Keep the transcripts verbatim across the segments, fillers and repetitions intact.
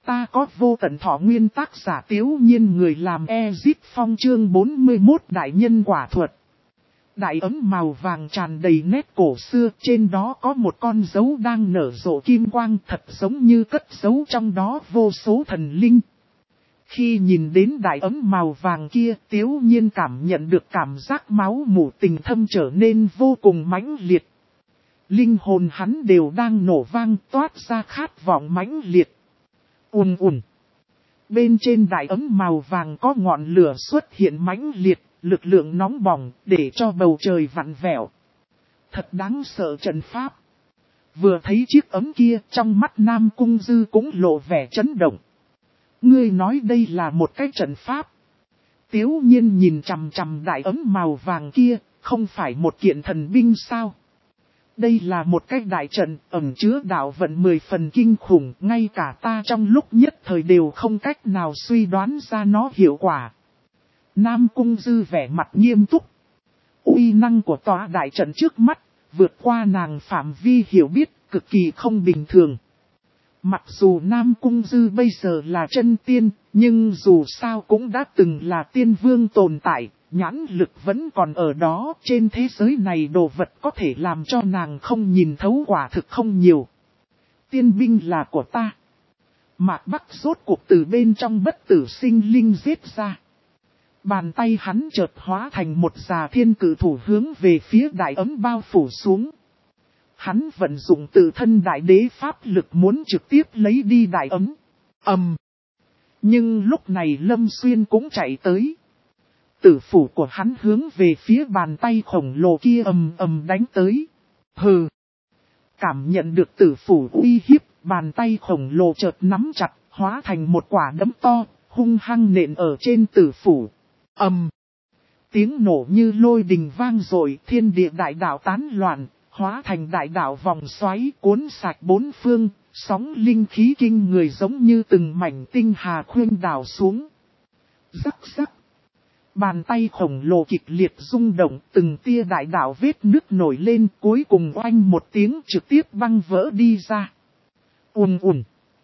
Ta có vô tận thọ nguyên, tác giả Tiếu Nhiên, người làm Ezip Phong, chương bốn mươi mốt đại nhân quả thuật. Đại ấm màu vàng tràn đầy nét cổ xưa, trên đó có một con dấu đang nở rộ kim quang, thật giống như cất giấu trong đó vô số thần linh. Khi nhìn đến đại ấm màu vàng kia, Tiếu Nhiên cảm nhận được cảm giác máu mủ tình thâm trở nên vô cùng mãnh liệt. Linh hồn hắn đều đang nổ vang, toát ra khát vọng mãnh liệt. Ùn ùn. Bên trên đại ấm màu vàng có ngọn lửa xuất hiện mãnh liệt, lực lượng nóng bỏng để cho bầu trời vặn vẹo. Thật đáng sợ trận pháp. Vừa thấy chiếc ấm kia, trong mắt Nam Cung Dư cũng lộ vẻ chấn động. Ngươi nói đây là một cái trận pháp. Tiếu Nhiên nhìn chằm chằm đại ấm màu vàng kia, không phải một kiện thần binh sao? Đây là một cái đại trận ẩn chứa đạo vận mười phần kinh khủng, ngay cả ta trong lúc nhất thời đều không cách nào suy đoán ra nó hiệu quả. Nam Cung Dư vẻ mặt nghiêm túc. Uy năng của tòa đại trận trước mắt, vượt qua nàng phạm vi hiểu biết, cực kỳ không bình thường. Mặc dù Nam Cung Dư bây giờ là chân tiên, nhưng dù sao cũng đã từng là tiên vương tồn tại. Nhãn lực vẫn còn ở đó, trên thế giới này đồ vật có thể làm cho nàng không nhìn thấu quả thực không nhiều. Tiên binh là của ta. Mạc Bắc rốt cuộc từ bên trong bất tử sinh linh giết ra. Bàn tay hắn chợt hóa thành một già thiên cử thủ hướng về phía đại ấm bao phủ xuống. Hắn vận dụng tự thân đại đế pháp lực muốn trực tiếp lấy đi đại ấm. Ầm. Nhưng lúc này Lâm Xuyên cũng chạy tới. Tử phủ của hắn hướng về phía bàn tay khổng lồ kia ầm ầm đánh tới. Hừ. Cảm nhận được tử phủ uy hiếp, bàn tay khổng lồ chợt nắm chặt, hóa thành một quả đấm to, hung hăng nện ở trên tử phủ. Ầm. Tiếng nổ như lôi đình vang dội, thiên địa đại đạo tán loạn, hóa thành đại đạo vòng xoáy cuốn sạch bốn phương, sóng linh khí kinh người giống như từng mảnh tinh hà khuyên đảo xuống. Rắc rắc. Bàn tay khổng lồ kịch liệt rung động, từng tia đại đạo vết nước nổi lên, cuối cùng oanh một tiếng trực tiếp băng vỡ đi ra. Ùn ùn.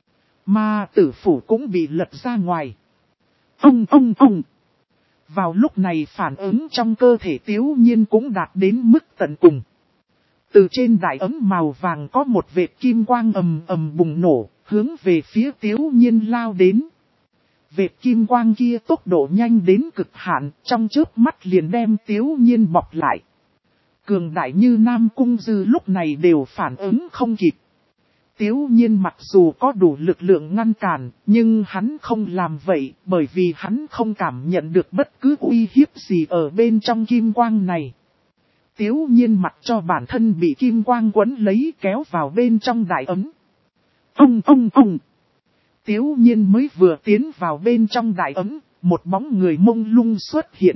Mà tử phủ cũng bị lật ra ngoài. Ông ông ông. Vào lúc này phản ứng trong cơ thể Tiếu Nhiên cũng đạt đến mức tận cùng. Từ trên đại ấm màu vàng có một vệt kim quang ầm ầm bùng nổ, hướng về phía Tiếu Nhiên lao đến. Vệt kim quang kia tốc độ nhanh đến cực hạn, trong chớp mắt liền đem Tiếu Nhiên bọc lại. Cường đại như Nam Cung Dư lúc này đều phản ứng không kịp. Tiếu Nhiên mặc dù có đủ lực lượng ngăn cản, nhưng hắn không làm vậy, bởi vì hắn không cảm nhận được bất cứ uy hiếp gì ở bên trong kim quang này. Tiếu Nhiên mặc cho bản thân bị kim quang quấn lấy kéo vào bên trong đại ấm. Ông ông ông. Tiếu Nhiên mới vừa tiến vào bên trong đại ấm, một bóng người mông lung xuất hiện.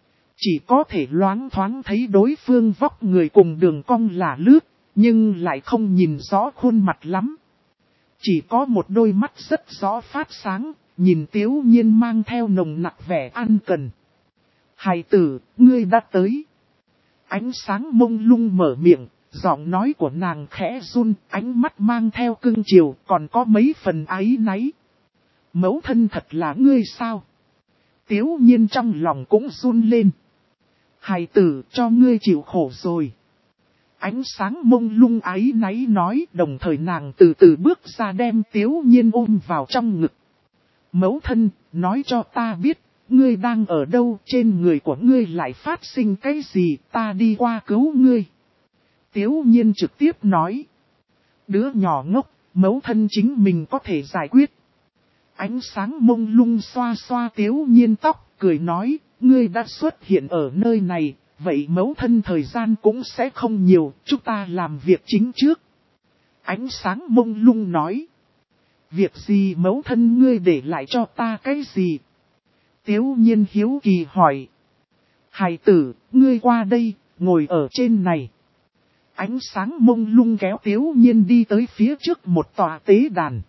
Chỉ có thể loáng thoáng thấy đối phương vóc người cùng đường cong là lướt, nhưng lại không nhìn rõ khuôn mặt lắm. Chỉ có một đôi mắt rất rõ phát sáng, nhìn Tiếu Nhiên mang theo nồng nặc vẻ ăn cần. Hài tử, ngươi đã tới. Ánh sáng mông lung mở miệng. Giọng nói của nàng khẽ run, ánh mắt mang theo cưng chiều, còn có mấy phần áy náy. Mẫu thân thật là ngươi sao? Tiếu Nhiên trong lòng cũng run lên. Hài tử, cho ngươi chịu khổ rồi. Ánh sáng mông lung áy náy nói, đồng thời nàng từ từ bước ra đem Tiếu Nhiên ôm vào trong ngực. Mẫu thân, nói cho ta biết, ngươi đang ở đâu, trên người của ngươi lại phát sinh cái gì, ta đi qua cứu ngươi. Tiếu Nhiên trực tiếp nói. Đứa nhỏ ngốc, mẫu thân chính mình có thể giải quyết. Ánh sáng mông lung xoa xoa Tiếu Nhiên tóc, cười nói, ngươi đã xuất hiện ở nơi này, vậy mẫu thân thời gian cũng sẽ không nhiều, chúng ta làm việc chính trước. Ánh sáng mông lung nói. Việc gì mẫu thân ngươi để lại cho ta cái gì? Tiếu Nhiên hiếu kỳ hỏi. Hài tử, ngươi qua đây, ngồi ở trên này. Ánh sáng mông lung kéo Tiếu Nhiên đi tới phía trước một tòa tế đàn.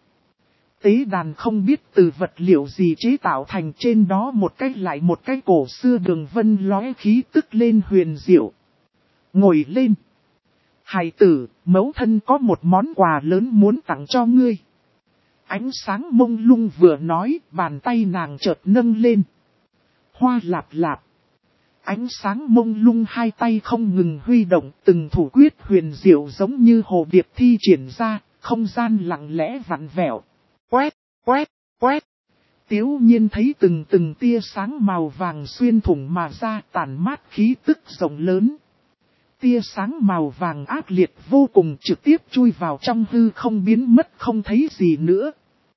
Tế đàn không biết từ vật liệu gì chế tạo thành, trên đó một cái lại một cái cổ xưa đường vân lóe khí tức lên huyền diệu. Ngồi lên. Hài tử, mẫu thân có một món quà lớn muốn tặng cho ngươi. Ánh sáng mông lung vừa nói, bàn tay nàng chợt nâng lên. Hoa lạp lạp. Ánh sáng mông lung hai tay không ngừng huy động, từng thủ quyết huyền diệu giống như hồ điệp thi triển ra, không gian lặng lẽ vặn vẹo. Quét, quét, quét. Tiếu nhiên thấy từng từng tia sáng màu vàng xuyên thủng mà ra, tản mát khí tức rộng lớn. Tia sáng màu vàng ác liệt vô cùng, trực tiếp chui vào trong hư không, biến mất không thấy gì nữa.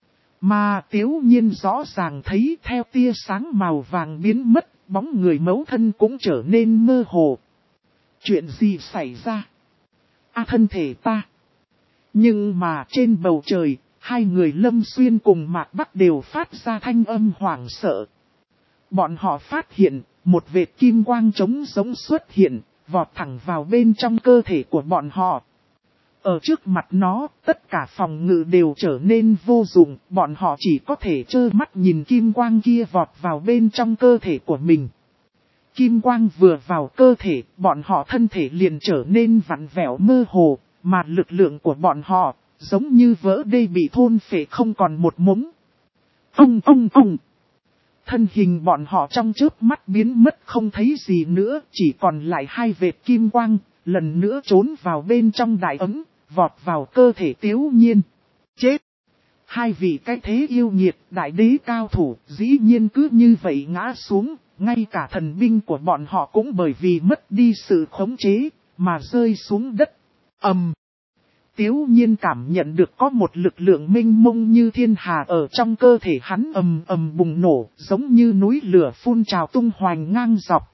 Mà Tiếu nhiên rõ ràng thấy theo tia sáng màu vàng biến mất, bóng người mẫu thân cũng trở nên mơ hồ. Chuyện gì xảy ra? À, thân thể ta. Nhưng mà trên bầu trời, hai người Lâm Xuyên cùng Mạc Bắc đều phát ra thanh âm hoảng sợ. Bọn họ phát hiện, một vệt kim quang trống giống xuất hiện, vọt thẳng vào bên trong cơ thể của bọn họ. Ở trước mặt nó, tất cả phòng ngự đều trở nên vô dụng, bọn họ chỉ có thể trơ mắt nhìn kim quang kia vọt vào bên trong cơ thể của mình. Kim quang vừa vào cơ thể, bọn họ thân thể liền trở nên vặn vẹo mơ hồ, mà lực lượng của bọn họ, giống như vỡ đê bị thôn phệ không còn một mống. Ông ông ông! Thân hình bọn họ trong chớp mắt biến mất không thấy gì nữa, chỉ còn lại hai vệt kim quang, lần nữa trốn vào bên trong đại ấm, vọt vào cơ thể Tiếu nhiên. Chết! Hai vị cái thế yêu nghiệt, đại đế cao thủ, dĩ nhiên cứ như vậy ngã xuống, ngay cả thần binh của bọn họ cũng bởi vì mất đi sự khống chế, mà rơi xuống đất. Ầm! Um. Tiếu nhiên cảm nhận được có một lực lượng mênh mông như thiên hà ở trong cơ thể hắn ầm ầm bùng nổ, giống như núi lửa phun trào tung hoành ngang dọc.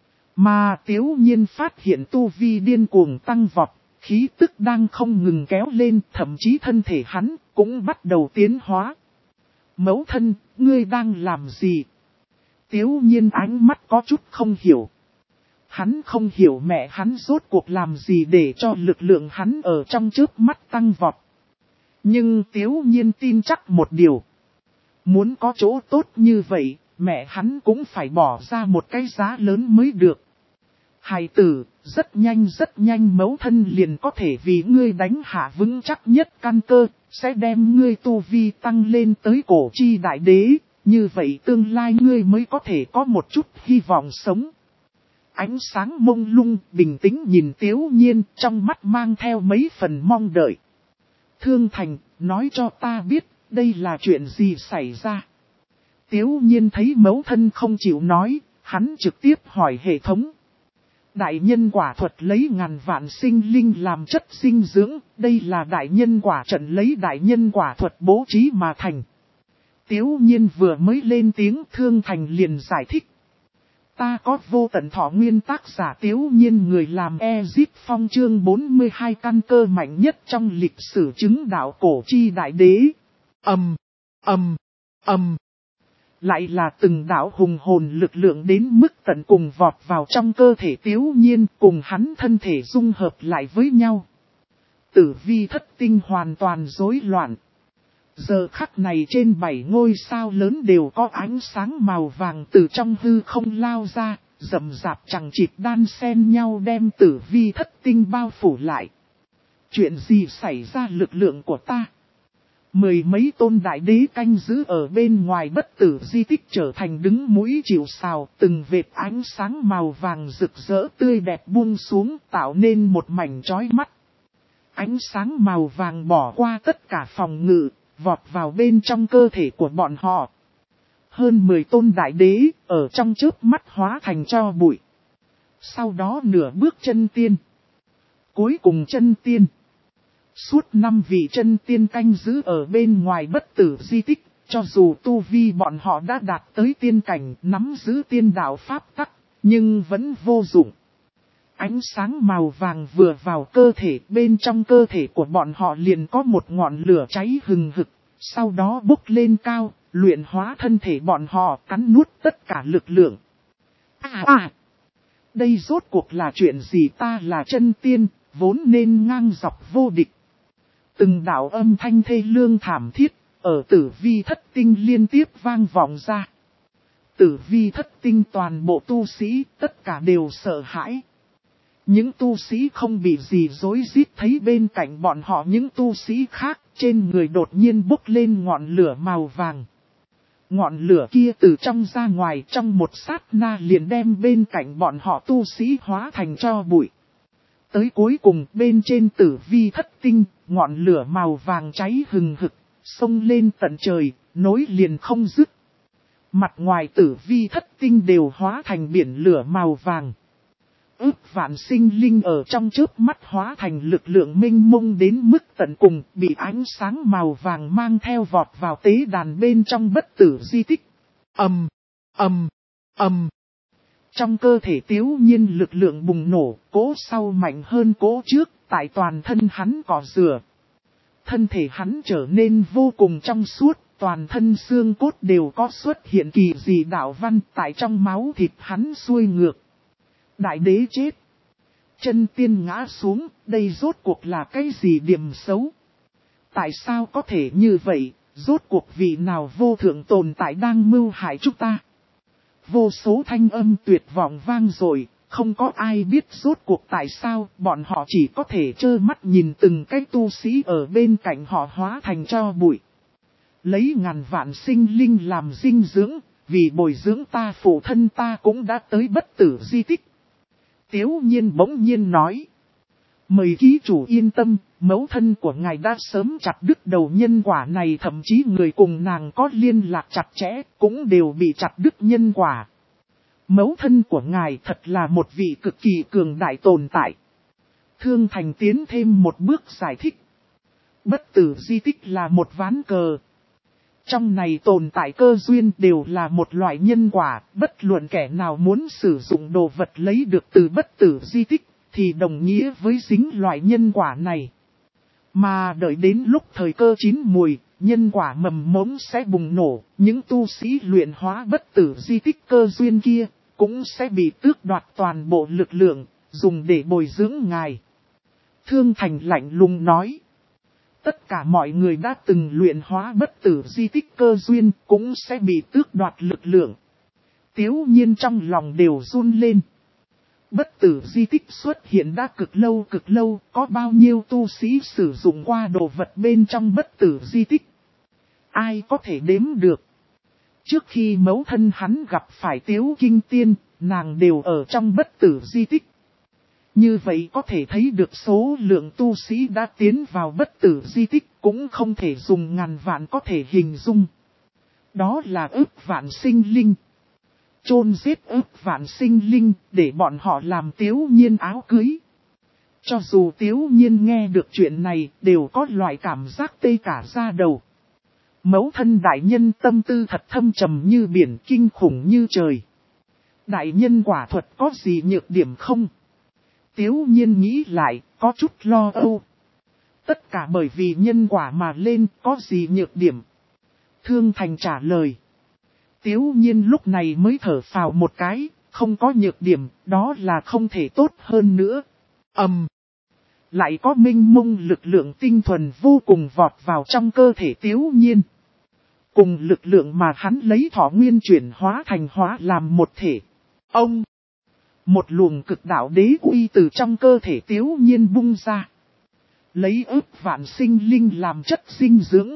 Mà Tiếu nhiên phát hiện tu vi điên cuồng tăng vọt, khí tức đang không ngừng kéo lên, thậm chí thân thể hắn cũng bắt đầu tiến hóa. Mẫu thân, ngươi đang làm gì? Tiếu nhiên ánh mắt có chút không hiểu. Hắn không hiểu mẹ hắn rốt cuộc làm gì để cho lực lượng hắn ở trong chớp mắt tăng vọt. Nhưng Tiếu nhiên tin chắc một điều. Muốn có chỗ tốt như vậy, mẹ hắn cũng phải bỏ ra một cái giá lớn mới được. Hài tử, rất nhanh rất nhanh mẫu thân liền có thể vì ngươi đánh hạ vững chắc nhất căn cơ, sẽ đem ngươi tu vi tăng lên tới cổ chi đại đế, như vậy tương lai ngươi mới có thể có một chút hy vọng sống. Ánh sáng mông lung, bình tĩnh nhìn Tiếu nhiên, trong mắt mang theo mấy phần mong đợi. Thương Thành, nói cho ta biết, đây là chuyện gì xảy ra. Tiếu nhiên thấy mẫu thân không chịu nói, hắn trực tiếp hỏi hệ thống. Đại nhân quả thuật lấy ngàn vạn sinh linh làm chất dinh dưỡng, đây là đại nhân quả trận lấy đại nhân quả thuật bố trí mà thành. Tiếu nhiên vừa mới lên tiếng, Thương Thành liền giải thích. Ta có vô tận thọ nguyên tác giả Tiếu nhiên người làm Ezip Phong chương bốn mươi hai căn cơ mạnh nhất trong lịch sử chứng đạo cổ chi đại đế. Ầm, ầm, ầm. Lại là từng đạo hùng hồn lực lượng đến mức tận cùng vọt vào trong cơ thể Tiếu nhiên, cùng hắn thân thể dung hợp lại với nhau. Tử vi thất tinh hoàn toàn rối loạn. Giờ khắc này trên bảy ngôi sao lớn đều có ánh sáng màu vàng từ trong hư không lao ra, rậm rạp chẳng chịt đan xen nhau đem tử vi thất tinh bao phủ lại. Chuyện gì xảy ra lực lượng của ta? Mười mấy tôn đại đế canh giữ ở bên ngoài bất tử di tích trở thành đứng mũi chịu sào, từng vệt ánh sáng màu vàng rực rỡ tươi đẹp buông xuống tạo nên một mảnh chói mắt. Ánh sáng màu vàng bỏ qua tất cả phòng ngự, vọt vào bên trong cơ thể của bọn họ. Hơn mười tôn đại đế ở trong chớp mắt hóa thành tro bụi. Sau đó nửa bước chân tiên. Cuối cùng chân tiên. Suốt năm vị chân tiên canh giữ ở bên ngoài bất tử di tích, cho dù tu vi bọn họ đã đạt tới tiên cảnh nắm giữ tiên đạo pháp tắc, nhưng vẫn vô dụng. Ánh sáng màu vàng vừa vào cơ thể, bên trong cơ thể của bọn họ liền có một ngọn lửa cháy hừng hực, sau đó bốc lên cao, luyện hóa thân thể bọn họ, cắn nuốt tất cả lực lượng. À à! Đây rốt cuộc là chuyện gì? Ta là chân tiên, vốn nên ngang dọc vô địch. Từng đạo âm thanh thê lương thảm thiết, ở tử vi thất tinh liên tiếp vang vọng ra. Tử vi thất tinh toàn bộ tu sĩ, tất cả đều sợ hãi. Những tu sĩ không bị gì rối rít thấy bên cạnh bọn họ những tu sĩ khác, trên người đột nhiên bốc lên ngọn lửa màu vàng. Ngọn lửa kia từ trong ra ngoài trong một sát na liền đem bên cạnh bọn họ tu sĩ hóa thành tro bụi. Tới cuối cùng bên trên tử vi thất tinh, ngọn lửa màu vàng cháy hừng hực, xông lên tận trời, nối liền không dứt. Mặt ngoài tử vi thất tinh đều hóa thành biển lửa màu vàng. Ước vạn sinh linh ở trong chớp mắt hóa thành lực lượng mênh mông đến mức tận cùng, bị ánh sáng màu vàng mang theo vọt vào tế đàn bên trong bất tử di tích. Ầm, ầm, ầm. Trong cơ thể Tiếu Nhiên lực lượng bùng nổ, cỗ sau mạnh hơn cỗ trước, tại toàn thân hắn cỏ rửa. Thân thể hắn trở nên vô cùng trong suốt, toàn thân xương cốt đều có xuất hiện kỳ dị đạo văn tại trong máu thịt hắn xuôi ngược. Đại đế chết. Chân tiên ngã xuống, đây rốt cuộc là cái gì điểm xấu? Tại sao có thể như vậy, rốt cuộc vị nào vô thượng tồn tại đang mưu hại chúng ta? Vô số thanh âm tuyệt vọng vang rồi, không có ai biết rốt cuộc tại sao, bọn họ chỉ có thể trơ mắt nhìn từng cái tu sĩ ở bên cạnh họ hóa thành tro bụi. Lấy ngàn vạn sinh linh làm dinh dưỡng, vì bồi dưỡng ta phụ thân ta cũng đã tới bất tử di tích. Tiếu Nhiên bỗng nhiên nói. Mời ký chủ yên tâm, mẫu thân của ngài đã sớm chặt đứt đầu nhân quả này, thậm chí người cùng nàng có liên lạc chặt chẽ cũng đều bị chặt đứt nhân quả. Mẫu thân của ngài thật là một vị cực kỳ cường đại tồn tại. Thương Thành tiến thêm một bước giải thích. Bất tử di tích là một ván cờ. Trong này tồn tại cơ duyên đều là một loại nhân quả, bất luận kẻ nào muốn sử dụng đồ vật lấy được từ bất tử di tích, thì đồng nghĩa với dính loại nhân quả này. Mà đợi đến lúc thời cơ chín mùi, nhân quả mầm mống sẽ bùng nổ, những tu sĩ luyện hóa bất tử di tích cơ duyên kia, cũng sẽ bị tước đoạt toàn bộ lực lượng, dùng để bồi dưỡng ngài. Thương Thành lạnh lùng nói. Tất cả mọi người đã từng luyện hóa bất tử di tích cơ duyên cũng sẽ bị tước đoạt lực lượng. Tiếu Nhiên trong lòng đều run lên. Bất tử di tích xuất hiện đã cực lâu cực lâu, có bao nhiêu tu sĩ sử dụng qua đồ vật bên trong bất tử di tích? Ai có thể đếm được? Trước khi mẫu thân hắn gặp phải Tiếu Kinh Tiên, nàng đều ở trong bất tử di tích. Như vậy có thể thấy được số lượng tu sĩ đã tiến vào bất tử di tích cũng không thể dùng ngàn vạn có thể hình dung. Đó là ức vạn sinh linh. Chôn giết ức vạn sinh linh để bọn họ làm Tiếu Nhiên áo cưới. Cho dù Tiếu Nhiên nghe được chuyện này đều có loại cảm giác tê cả da đầu. Mẫu thân đại nhân tâm tư thật thâm trầm như biển, kinh khủng như trời. Đại nhân quả thuật có gì nhược điểm không? Tiếu Nhiên nghĩ lại, có chút lo âu. Tất cả bởi vì nhân quả mà lên, có gì nhược điểm? Thương Thành trả lời. Tiếu Nhiên lúc này mới thở phào một cái, không có nhược điểm, đó là không thể tốt hơn nữa. Ầm. Um, lại có minh mông lực lượng tinh thuần vô cùng vọt vào trong cơ thể Tiếu Nhiên. Cùng lực lượng mà hắn lấy thọ nguyên chuyển hóa thành hóa làm một thể. Ông. Một luồng cực đạo đế uy từ trong cơ thể Tiếu Nhiên bung ra. Lấy ức vạn sinh linh làm chất dinh dưỡng.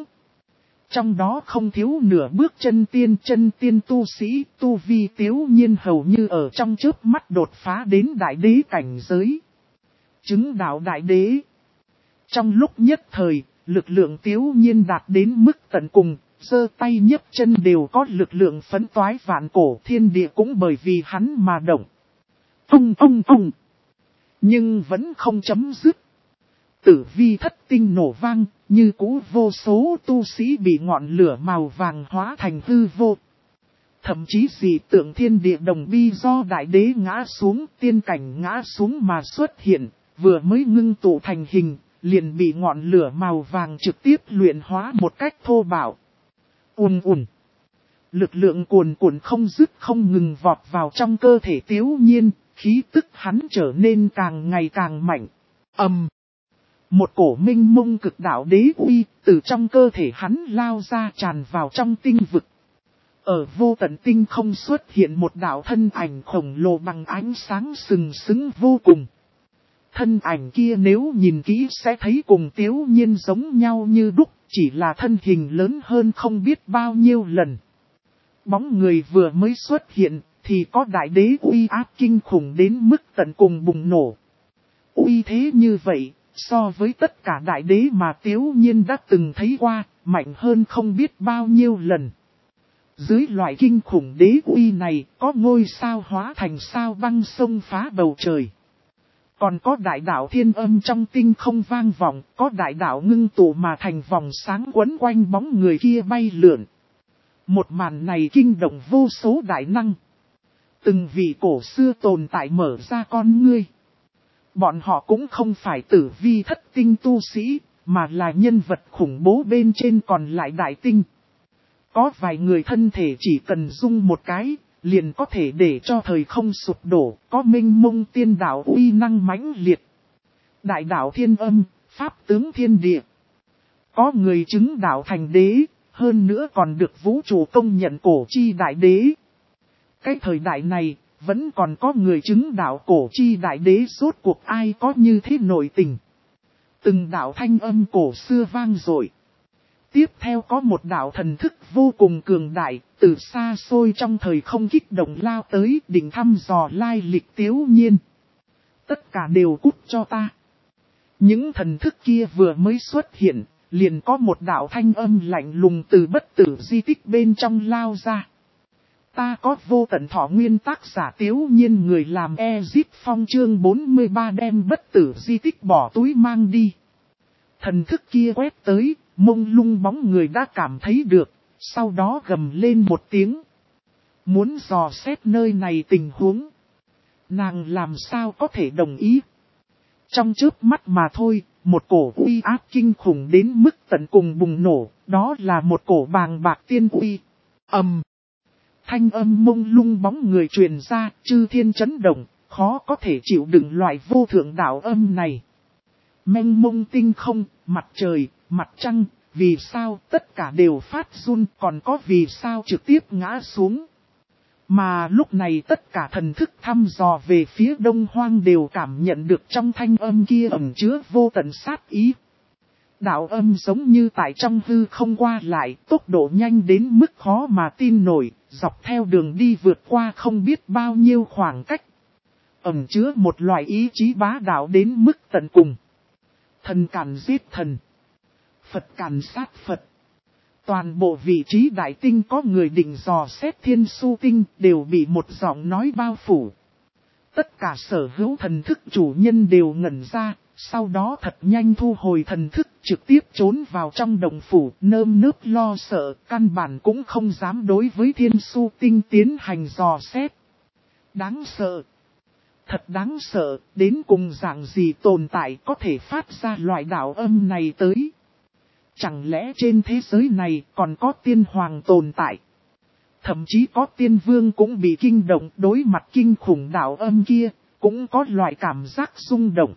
Trong đó không thiếu nửa bước chân tiên chân tiên tu sĩ, tu vi Tiếu Nhiên hầu như ở trong chớp mắt đột phá đến đại đế cảnh giới. Chứng đạo đại đế. Trong lúc nhất thời, lực lượng Tiếu Nhiên đạt đến mức tận cùng, giơ tay nhấc chân đều có lực lượng phấn toái vạn cổ, thiên địa cũng bởi vì hắn mà động. Ông ông ông. Nhưng vẫn không chấm dứt. Tử vi thất tinh nổ vang, như cũ vô số tu sĩ bị ngọn lửa màu vàng hóa thành hư vô. Thậm chí dị tượng thiên địa đồng bi do đại đế ngã xuống, tiên cảnh ngã xuống mà xuất hiện, vừa mới ngưng tụ thành hình, liền bị ngọn lửa màu vàng trực tiếp luyện hóa một cách thô bạo. Ùn ùn. Lực lượng cuồn cuộn không dứt không ngừng vọt vào trong cơ thể Tiếu Nhiên, khí tức hắn trở nên càng ngày càng mạnh. Ầm. Um, một cổ minh mông cực đạo đế uy từ trong cơ thể hắn lao ra tràn vào trong tinh vực. Ở vô tận tinh không xuất hiện một đạo thân ảnh khổng lồ bằng ánh sáng sừng sững vô cùng. Thân ảnh kia nếu nhìn kỹ sẽ thấy cùng Tiếu Nhiên giống nhau như đúc, chỉ là thân hình lớn hơn không biết bao nhiêu lần. Bóng người vừa mới xuất hiện, thì có đại đế uy áp kinh khủng đến mức tận cùng bùng nổ. Uy thế như vậy, so với tất cả đại đế mà Tiếu Nhiên đã từng thấy qua, mạnh hơn không biết bao nhiêu lần. Dưới loại kinh khủng đế uy này, có ngôi sao hóa thành sao băng sông phá bầu trời. Còn có đại đạo thiên âm trong tinh không vang vọng, có đại đạo ngưng tụ mà thành vòng sáng quấn quanh bóng người kia bay lượn. Một màn này kinh động vô số đại năng. Từng vị cổ xưa tồn tại mở ra con ngươi. Bọn họ cũng không phải tử vi thất tinh tu sĩ, mà là nhân vật khủng bố bên trên còn lại đại tinh. Có vài người thân thể chỉ cần dung một cái, liền có thể để cho thời không sụp đổ, có minh mông tiên đạo uy năng mãnh liệt. Đại đạo thiên âm, pháp tướng thiên địa. Có người chứng đạo thành đế, hơn nữa còn được vũ trụ công nhận cổ chi đại đế. Cái thời đại này, vẫn còn có người chứng đạo cổ chi đại đế, rốt cuộc ai có như thế nội tình. Từng đạo thanh âm cổ xưa vang dội. Tiếp theo có một đạo thần thức vô cùng cường đại, từ xa xôi trong thời không kích động lao tới định thăm dò lai lịch Tiếu Nhiên. Tất cả đều cút cho ta. Những thần thức kia vừa mới xuất hiện, liền có một đạo thanh âm lạnh lùng từ bất tử di tích bên trong lao ra. Ta có vô tận thọ nguyên, tác giả Tiếu Nhiên, người làm Ezip Phong, chương bốn mươi ba đem bất tử di tích bỏ túi mang đi. Thần thức kia quét tới, mông lung bóng người đã cảm thấy được, sau đó gầm lên một tiếng. Muốn dò xét nơi này tình huống. Nàng làm sao có thể đồng ý. Trong chớp mắt mà thôi, một cổ uy áp kinh khủng đến mức tận cùng bùng nổ, đó là một cổ bàng bạc tiên uy. Ầm. Thanh âm mông lung bóng người truyền ra, chư thiên chấn động, khó có thể chịu đựng loại vô thượng đạo âm này. Mênh mông tinh không, mặt trời, mặt trăng, vì sao tất cả đều phát run, còn có vì sao trực tiếp ngã xuống. Mà lúc này tất cả thần thức thăm dò về phía đông hoang đều cảm nhận được trong thanh âm kia ẩn chứa vô tận sát ý. Đạo âm giống như tại trong hư không qua lại, tốc độ nhanh đến mức khó mà tin nổi, dọc theo đường đi vượt qua không biết bao nhiêu khoảng cách. Ẩn chứa một loại ý chí bá đạo đến mức tận cùng. Thần càn giết thần. Phật càn sát Phật. Toàn bộ vị trí đại tinh có người định dò xét thiên su tinh đều bị một giọng nói bao phủ. Tất cả sở hữu thần thức chủ nhân đều ngẩn ra, sau đó thật nhanh thu hồi thần thức trực tiếp trốn vào trong đồng phủ, nơm nớp lo sợ, căn bản cũng không dám đối với thiên su tinh tiến hành dò xét. Đáng sợ. Thật đáng sợ, đến cùng dạng gì tồn tại có thể phát ra loại đạo âm này tới. Chẳng lẽ trên thế giới này còn có tiên hoàng tồn tại? Thậm chí có tiên vương cũng bị kinh động, đối mặt kinh khủng đạo âm kia, cũng có loại cảm giác rung động.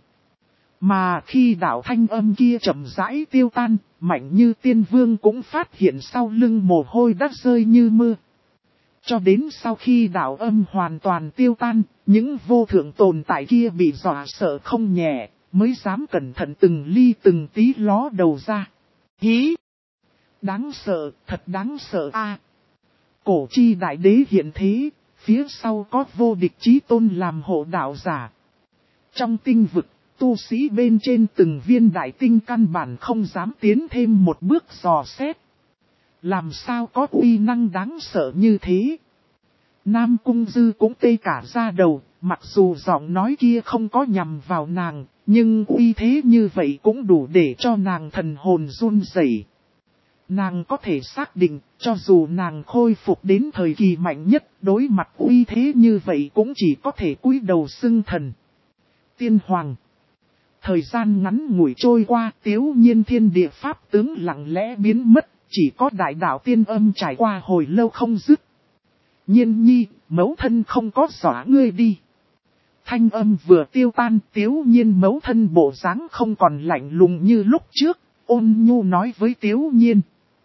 Mà khi đạo thanh âm kia chậm rãi tiêu tan, mạnh như tiên vương cũng phát hiện sau lưng mồ hôi đắt rơi như mưa. Cho đến sau khi đạo âm hoàn toàn tiêu tan, những vô thượng tồn tại kia bị dọa sợ không nhẹ, mới dám cẩn thận từng ly từng tí ló đầu ra. Hí! Đáng sợ, thật đáng sợ a. Cổ chi đại đế hiện thế, phía sau có vô địch chí tôn làm hộ đạo giả. Trong tinh vực, tu sĩ bên trên từng viên đại tinh căn bản không dám tiến thêm một bước dò xét. Làm sao có uy năng đáng sợ như thế? Nam Cung Dư cũng tê cả da đầu, mặc dù giọng nói kia không có nhằm vào nàng, nhưng uy thế như vậy cũng đủ để cho nàng thần hồn run rẩy. Nàng có thể xác định, cho dù nàng khôi phục đến thời kỳ mạnh nhất, đối mặt uy thế như vậy cũng chỉ có thể cúi đầu xưng thần. Tiên Hoàng. Thời gian ngắn ngủi trôi qua, Tiếu Nhiên thiên địa pháp tướng lặng lẽ biến mất, chỉ có đại đạo tiên âm trải qua hồi lâu không dứt. Nhiên nhi, mẫu thân không có dọa ngươi đi. Thanh âm vừa tiêu tan, Tiếu Nhiên mẫu thân bộ dáng không còn lạnh lùng như lúc trước, ôn nhu nói với Tiếu Nhiên.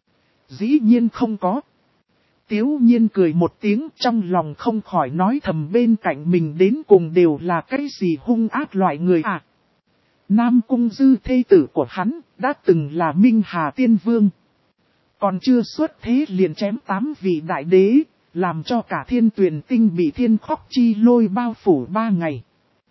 Dĩ nhiên không có. Tiếu Nhiên cười một tiếng, trong lòng không khỏi nói thầm bên cạnh mình đến cùng đều là cái gì hung ác loại người à. Nam Cung Dư thê tử của hắn, đã từng là Minh Hà Tiên Vương. Còn chưa xuất thế liền chém tám vị đại đế, làm cho cả thiên tuyển tinh bị thiên khóc chi lôi bao phủ ba ngày.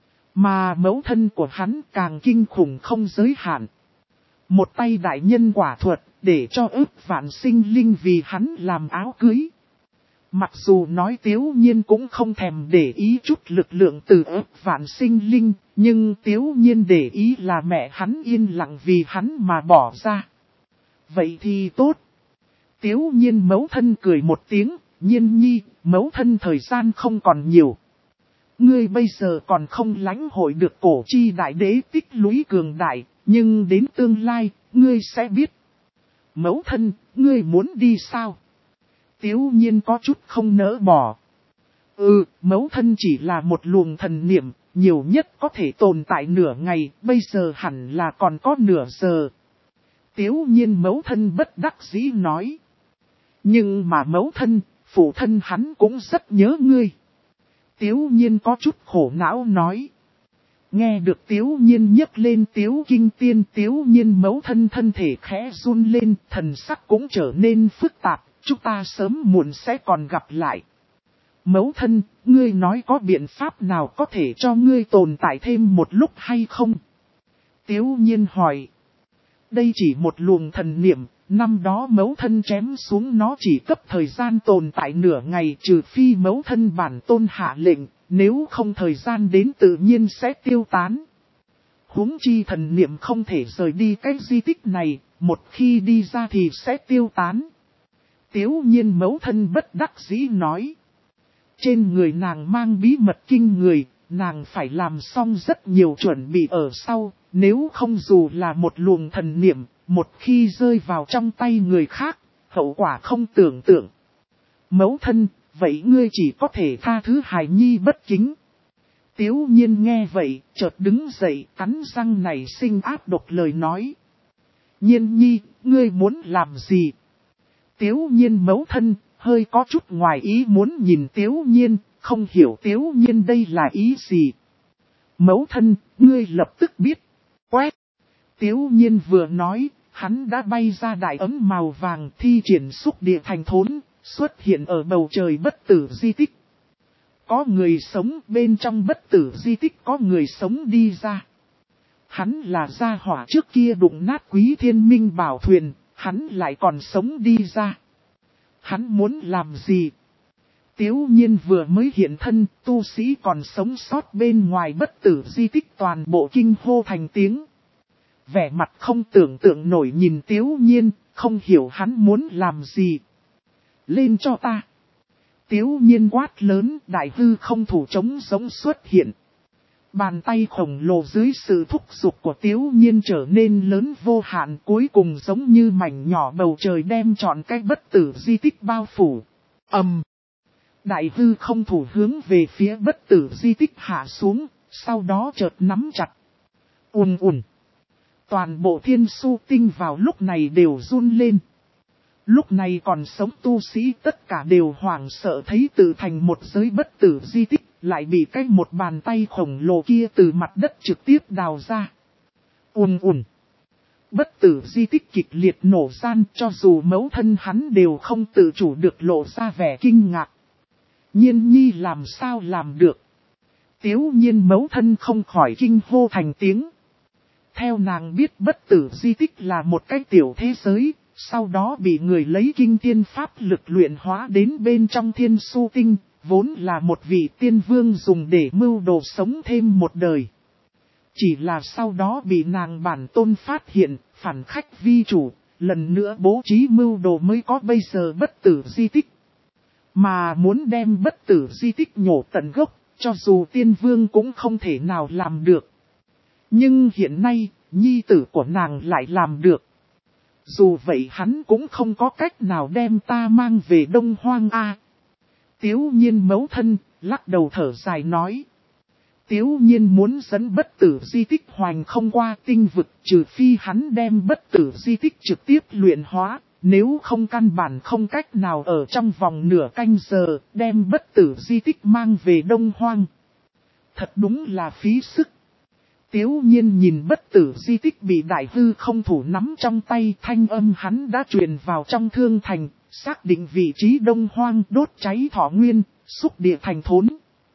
Mà mẫu thân của hắn càng kinh khủng không giới hạn. Một tay đại nhân quả thuật, để cho ước vạn sinh linh vì hắn làm áo cưới. Mặc dù nói Tiếu Nhiên cũng không thèm để ý chút lực lượng từ ước vạn sinh linh, nhưng Tiếu Nhiên để ý là mẹ hắn yên lặng vì hắn mà bỏ ra. Vậy thì tốt. Tiếu Nhiên mẫu thân cười một tiếng, Nhiên nhi, mẫu thân thời gian không còn nhiều. Ngươi bây giờ còn không lãnh hội được cổ chi đại đế tích lũy cường đại, nhưng đến tương lai, ngươi sẽ biết. Mẫu thân, ngươi muốn đi sao? Tiếu Nhiên có chút không nỡ bỏ. Ừ, mẫu thân chỉ là một luồng thần niệm, nhiều nhất có thể tồn tại nửa ngày, bây giờ hẳn là còn có nửa giờ. Tiếu Nhiên mẫu thân bất đắc dĩ nói. Nhưng mà mẫu thân, phụ thân hắn cũng rất nhớ ngươi. Tiếu Nhiên có chút khổ não nói. Nghe được Tiếu Nhiên nhấc lên Tiếu Kinh Tiên, Tiếu Nhiên mẫu thân thân thể khẽ run lên, thần sắc cũng trở nên phức tạp, chúng ta sớm muộn sẽ còn gặp lại. Mẫu thân, ngươi nói có biện pháp nào có thể cho ngươi tồn tại thêm một lúc hay không? Tiếu Nhiên hỏi. Đây chỉ một luồng thần niệm, năm đó mẫu thân chém xuống nó chỉ cấp thời gian tồn tại nửa ngày, trừ phi mẫu thân bản tôn hạ lệnh, nếu không thời gian đến tự nhiên sẽ tiêu tán. Huống chi thần niệm không thể rời đi cái di tích này, một khi đi ra thì sẽ tiêu tán. Tiếu Nhiên mẫu thân bất đắc dĩ nói. Trên người nàng mang bí mật kinh người, nàng phải làm xong rất nhiều chuẩn bị ở sau, nếu không dù là một luồng thần niệm, một khi rơi vào trong tay người khác, hậu quả không tưởng tượng. Mẫu thân, vậy ngươi chỉ có thể tha thứ hài nhi bất kính. Tiếu Nhiên nghe vậy, chợt đứng dậy, cắn răng này sinh áp độc lời nói. Nhiên nhi, ngươi muốn làm gì? Tiếu Nhiên mẫu thân, hơi có chút ngoài ý muốn nhìn Tiếu Nhiên, không hiểu Tiếu Nhiên đây là ý gì. Mẫu thân, ngươi lập tức biết. Quét. Tiếu Nhiên vừa nói, hắn đã bay ra đại ấm màu vàng thi triển xúc địa thành thốn, xuất hiện ở bầu trời bất tử di tích. Có người sống bên trong bất tử di tích, có người sống đi ra. Hắn là gia hỏa trước kia đụng nát Quý Thiên Minh bảo thuyền, hắn lại còn sống đi ra. Hắn muốn làm gì? Tiếu Nhiên vừa mới hiện thân, tu sĩ còn sống sót bên ngoài bất tử di tích toàn bộ kinh hô thành tiếng. Vẻ mặt không tưởng tượng nổi nhìn Tiếu Nhiên, không hiểu hắn muốn làm gì. Lên cho ta. Tiếu Nhiên quát lớn, đại hư không thủ trống giống xuất hiện. Bàn tay khổng lồ dưới sự thúc giục của Tiếu Nhiên trở nên lớn vô hạn, cuối cùng giống như mảnh nhỏ bầu trời đem trọn cái bất tử di tích bao phủ. Ầm. Um. Đại hư không thủ hướng về phía bất tử di tích hạ xuống, sau đó chợt nắm chặt. Ùn ùn. Toàn bộ thiên su tinh vào lúc này đều run lên. Lúc này còn sống tu sĩ tất cả đều hoảng sợ thấy tự thành một giới bất tử di tích, lại bị cái một bàn tay khổng lồ kia từ mặt đất trực tiếp đào ra. Ùn ùn. Bất tử di tích kịch liệt nổ gian, cho dù mẫu thân hắn đều không tự chủ được lộ ra vẻ kinh ngạc. Nhiên nhi làm sao làm được? Tiếu Nhiên mẫu thân không khỏi kinh hô thành tiếng. Theo nàng biết bất tử di tích là một cái tiểu thế giới, sau đó bị người lấy kinh thiên pháp lực luyện hóa đến bên trong thiên su tinh, vốn là một vị tiên vương dùng để mưu đồ sống thêm một đời. Chỉ là sau đó bị nàng bản tôn phát hiện, phản khách vi chủ, lần nữa bố trí mưu đồ mới có bây giờ bất tử di tích. Mà muốn đem bất tử di tích nhổ tận gốc, cho dù tiên vương cũng không thể nào làm được. Nhưng hiện nay, nhi tử của nàng lại làm được. Dù vậy hắn cũng không có cách nào đem ta mang về Đông Hoang A. Tiếu Nhiên mẫu thân, lắc đầu thở dài nói. Tiếu Nhiên muốn dẫn bất tử di tích hoành không qua tinh vực, trừ phi hắn đem bất tử di tích trực tiếp luyện hóa, nếu không căn bản không cách nào ở trong vòng nửa canh giờ đem bất tử di tích mang về Đông Hoang. Thật đúng là phí sức. Tiếu nhiên nhìn bất tử di tích bị đại hư không thủ nắm trong tay, thanh âm hắn đã truyền vào trong thương thành, xác định vị trí đông hoang, đốt cháy thọ nguyên, xúc địa thành thốn.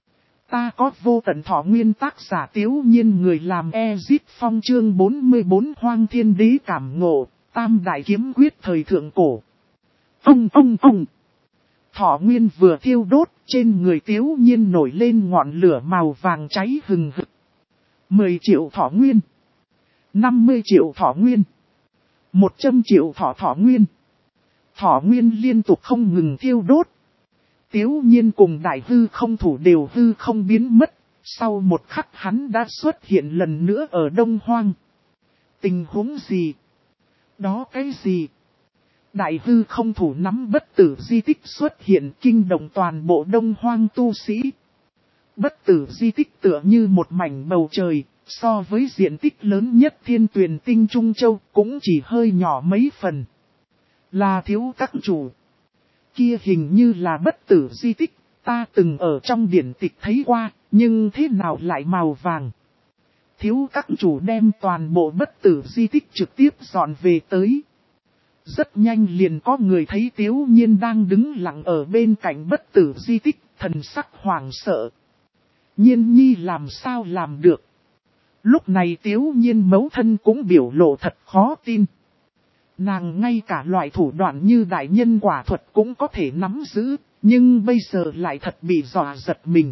Ta có vô tận thọ nguyên. Tác giả Tiếu nhiên, người làm Ezip Phong. Chương bốn mươi bốn Hoang Thiên Đế cảm ngộ, tam đại kiếm quyết thời thượng cổ. Ông ông ông. Thọ nguyên vừa thiêu đốt, trên người Tiếu nhiên nổi lên ngọn lửa màu vàng cháy hừng hực. mười triệu thọ nguyên, năm mươi triệu thọ nguyên, một trăm triệu thọ thọ nguyên. Thọ nguyên liên tục không ngừng thiêu đốt. Tiếu nhiên cùng đại hư không thủ đều hư không biến mất. Sau một khắc hắn đã xuất hiện lần nữa ở Đông Hoang. Tình huống gì? Đó cái gì? Đại hư không thủ nắm bất tử di tích xuất hiện, kinh động toàn bộ Đông Hoang tu sĩ. Bất tử di tích tựa như một mảnh bầu trời, so với diện tích lớn nhất Thiên Tuyền Tinh Trung Châu cũng chỉ hơi nhỏ mấy phần. Là thiếu các chủ. Kia hình như là bất tử di tích, ta từng ở trong điển tịch thấy qua, nhưng thế nào lại màu vàng? Thiếu các chủ đem toàn bộ bất tử di tích trực tiếp dọn về tới. Rất nhanh liền có người thấy Tiếu nhiên đang đứng lặng ở bên cạnh bất tử di tích, thần sắc hoảng sợ. Nhiên nhi làm sao làm được? Lúc này Tiếu nhiên mẫu thân cũng biểu lộ thật khó tin. Nàng ngay cả loại thủ đoạn như đại nhân quả thuật cũng có thể nắm giữ, nhưng bây giờ lại thật bị dọa giật mình.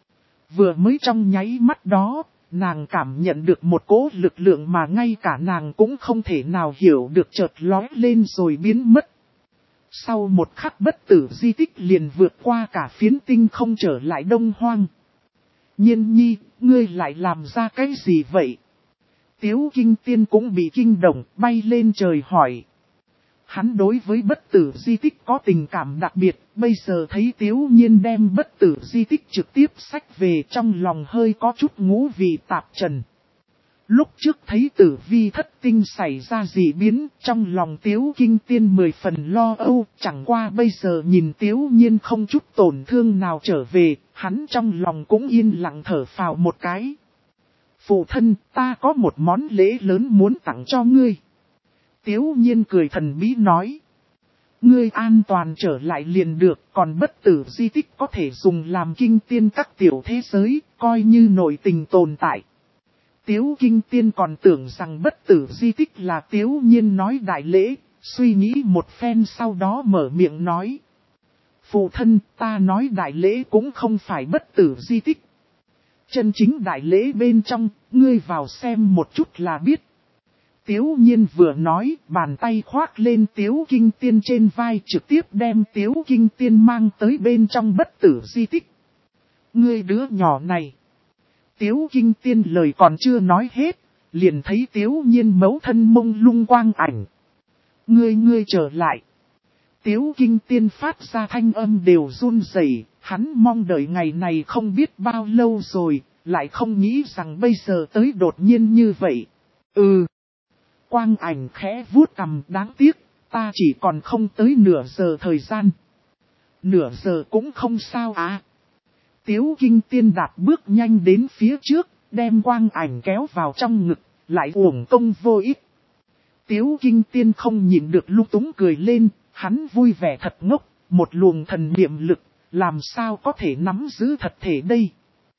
Vừa mới trong nháy mắt đó, nàng cảm nhận được một cỗ lực lượng mà ngay cả nàng cũng không thể nào hiểu được, chợt lóe lên rồi biến mất. Sau một khắc bất tử di tích liền vượt qua cả phiến tinh không trở lại Đông Hoang. Nhiên nhi, ngươi lại làm ra cái gì vậy? Tiếu Kinh Tiên cũng bị kinh động, bay lên trời hỏi. Hắn đối với bất tử di tích có tình cảm đặc biệt, bây giờ thấy Tiếu nhiên đem bất tử di tích trực tiếp xách về, trong lòng hơi có chút ngũ vị tạp trần. Lúc trước thấy tử vi thất tinh xảy ra dị biến, trong lòng Tiếu Kinh Tiên mười phần lo âu, chẳng qua bây giờ nhìn Tiếu nhiên không chút tổn thương nào trở về, hắn trong lòng cũng yên lặng thở phào một cái. Phụ thân, ta có một món lễ lớn muốn tặng cho ngươi. Tiếu nhiên cười thần bí nói. Ngươi an toàn trở lại liền được, còn bất tử di tích có thể dùng làm kinh tiên các tiểu thế giới, coi như nội tình tồn tại. Tiếu Kinh Tiên còn tưởng rằng bất tử di tích là Tiếu nhiên nói đại lễ, suy nghĩ một phen sau đó mở miệng nói. Phụ thân, ta nói đại lễ cũng không phải bất tử di tích. Chân chính đại lễ bên trong, ngươi vào xem một chút là biết. Tiếu nhiên vừa nói, bàn tay khoác lên Tiếu Kinh Tiên trên vai, trực tiếp đem Tiếu Kinh Tiên mang tới bên trong bất tử di tích. Ngươi đứa nhỏ này. Tiếu Kinh Tiên lời còn chưa nói hết, liền thấy Tiếu nhiên mẫu thân mông lung quang ảnh. Ngươi ngươi trở lại. Tiếu Kinh Tiên phát ra thanh âm đều run rẩy, hắn mong đợi ngày này không biết bao lâu rồi, lại không nghĩ rằng bây giờ tới đột nhiên như vậy. Ừ. Quang ảnh khẽ vuốt cằm, đáng tiếc, ta chỉ còn không tới nửa giờ thời gian. Nửa giờ cũng không sao à. Tiếu Kinh Tiên đạp bước nhanh đến phía trước, đem quang ảnh kéo vào trong ngực, lại uổng công vô ích. Tiếu Kinh Tiên không nhịn được lúc túng cười lên, hắn vui vẻ thật ngốc, một luồng thần niệm lực, làm sao có thể nắm giữ thật thể đây.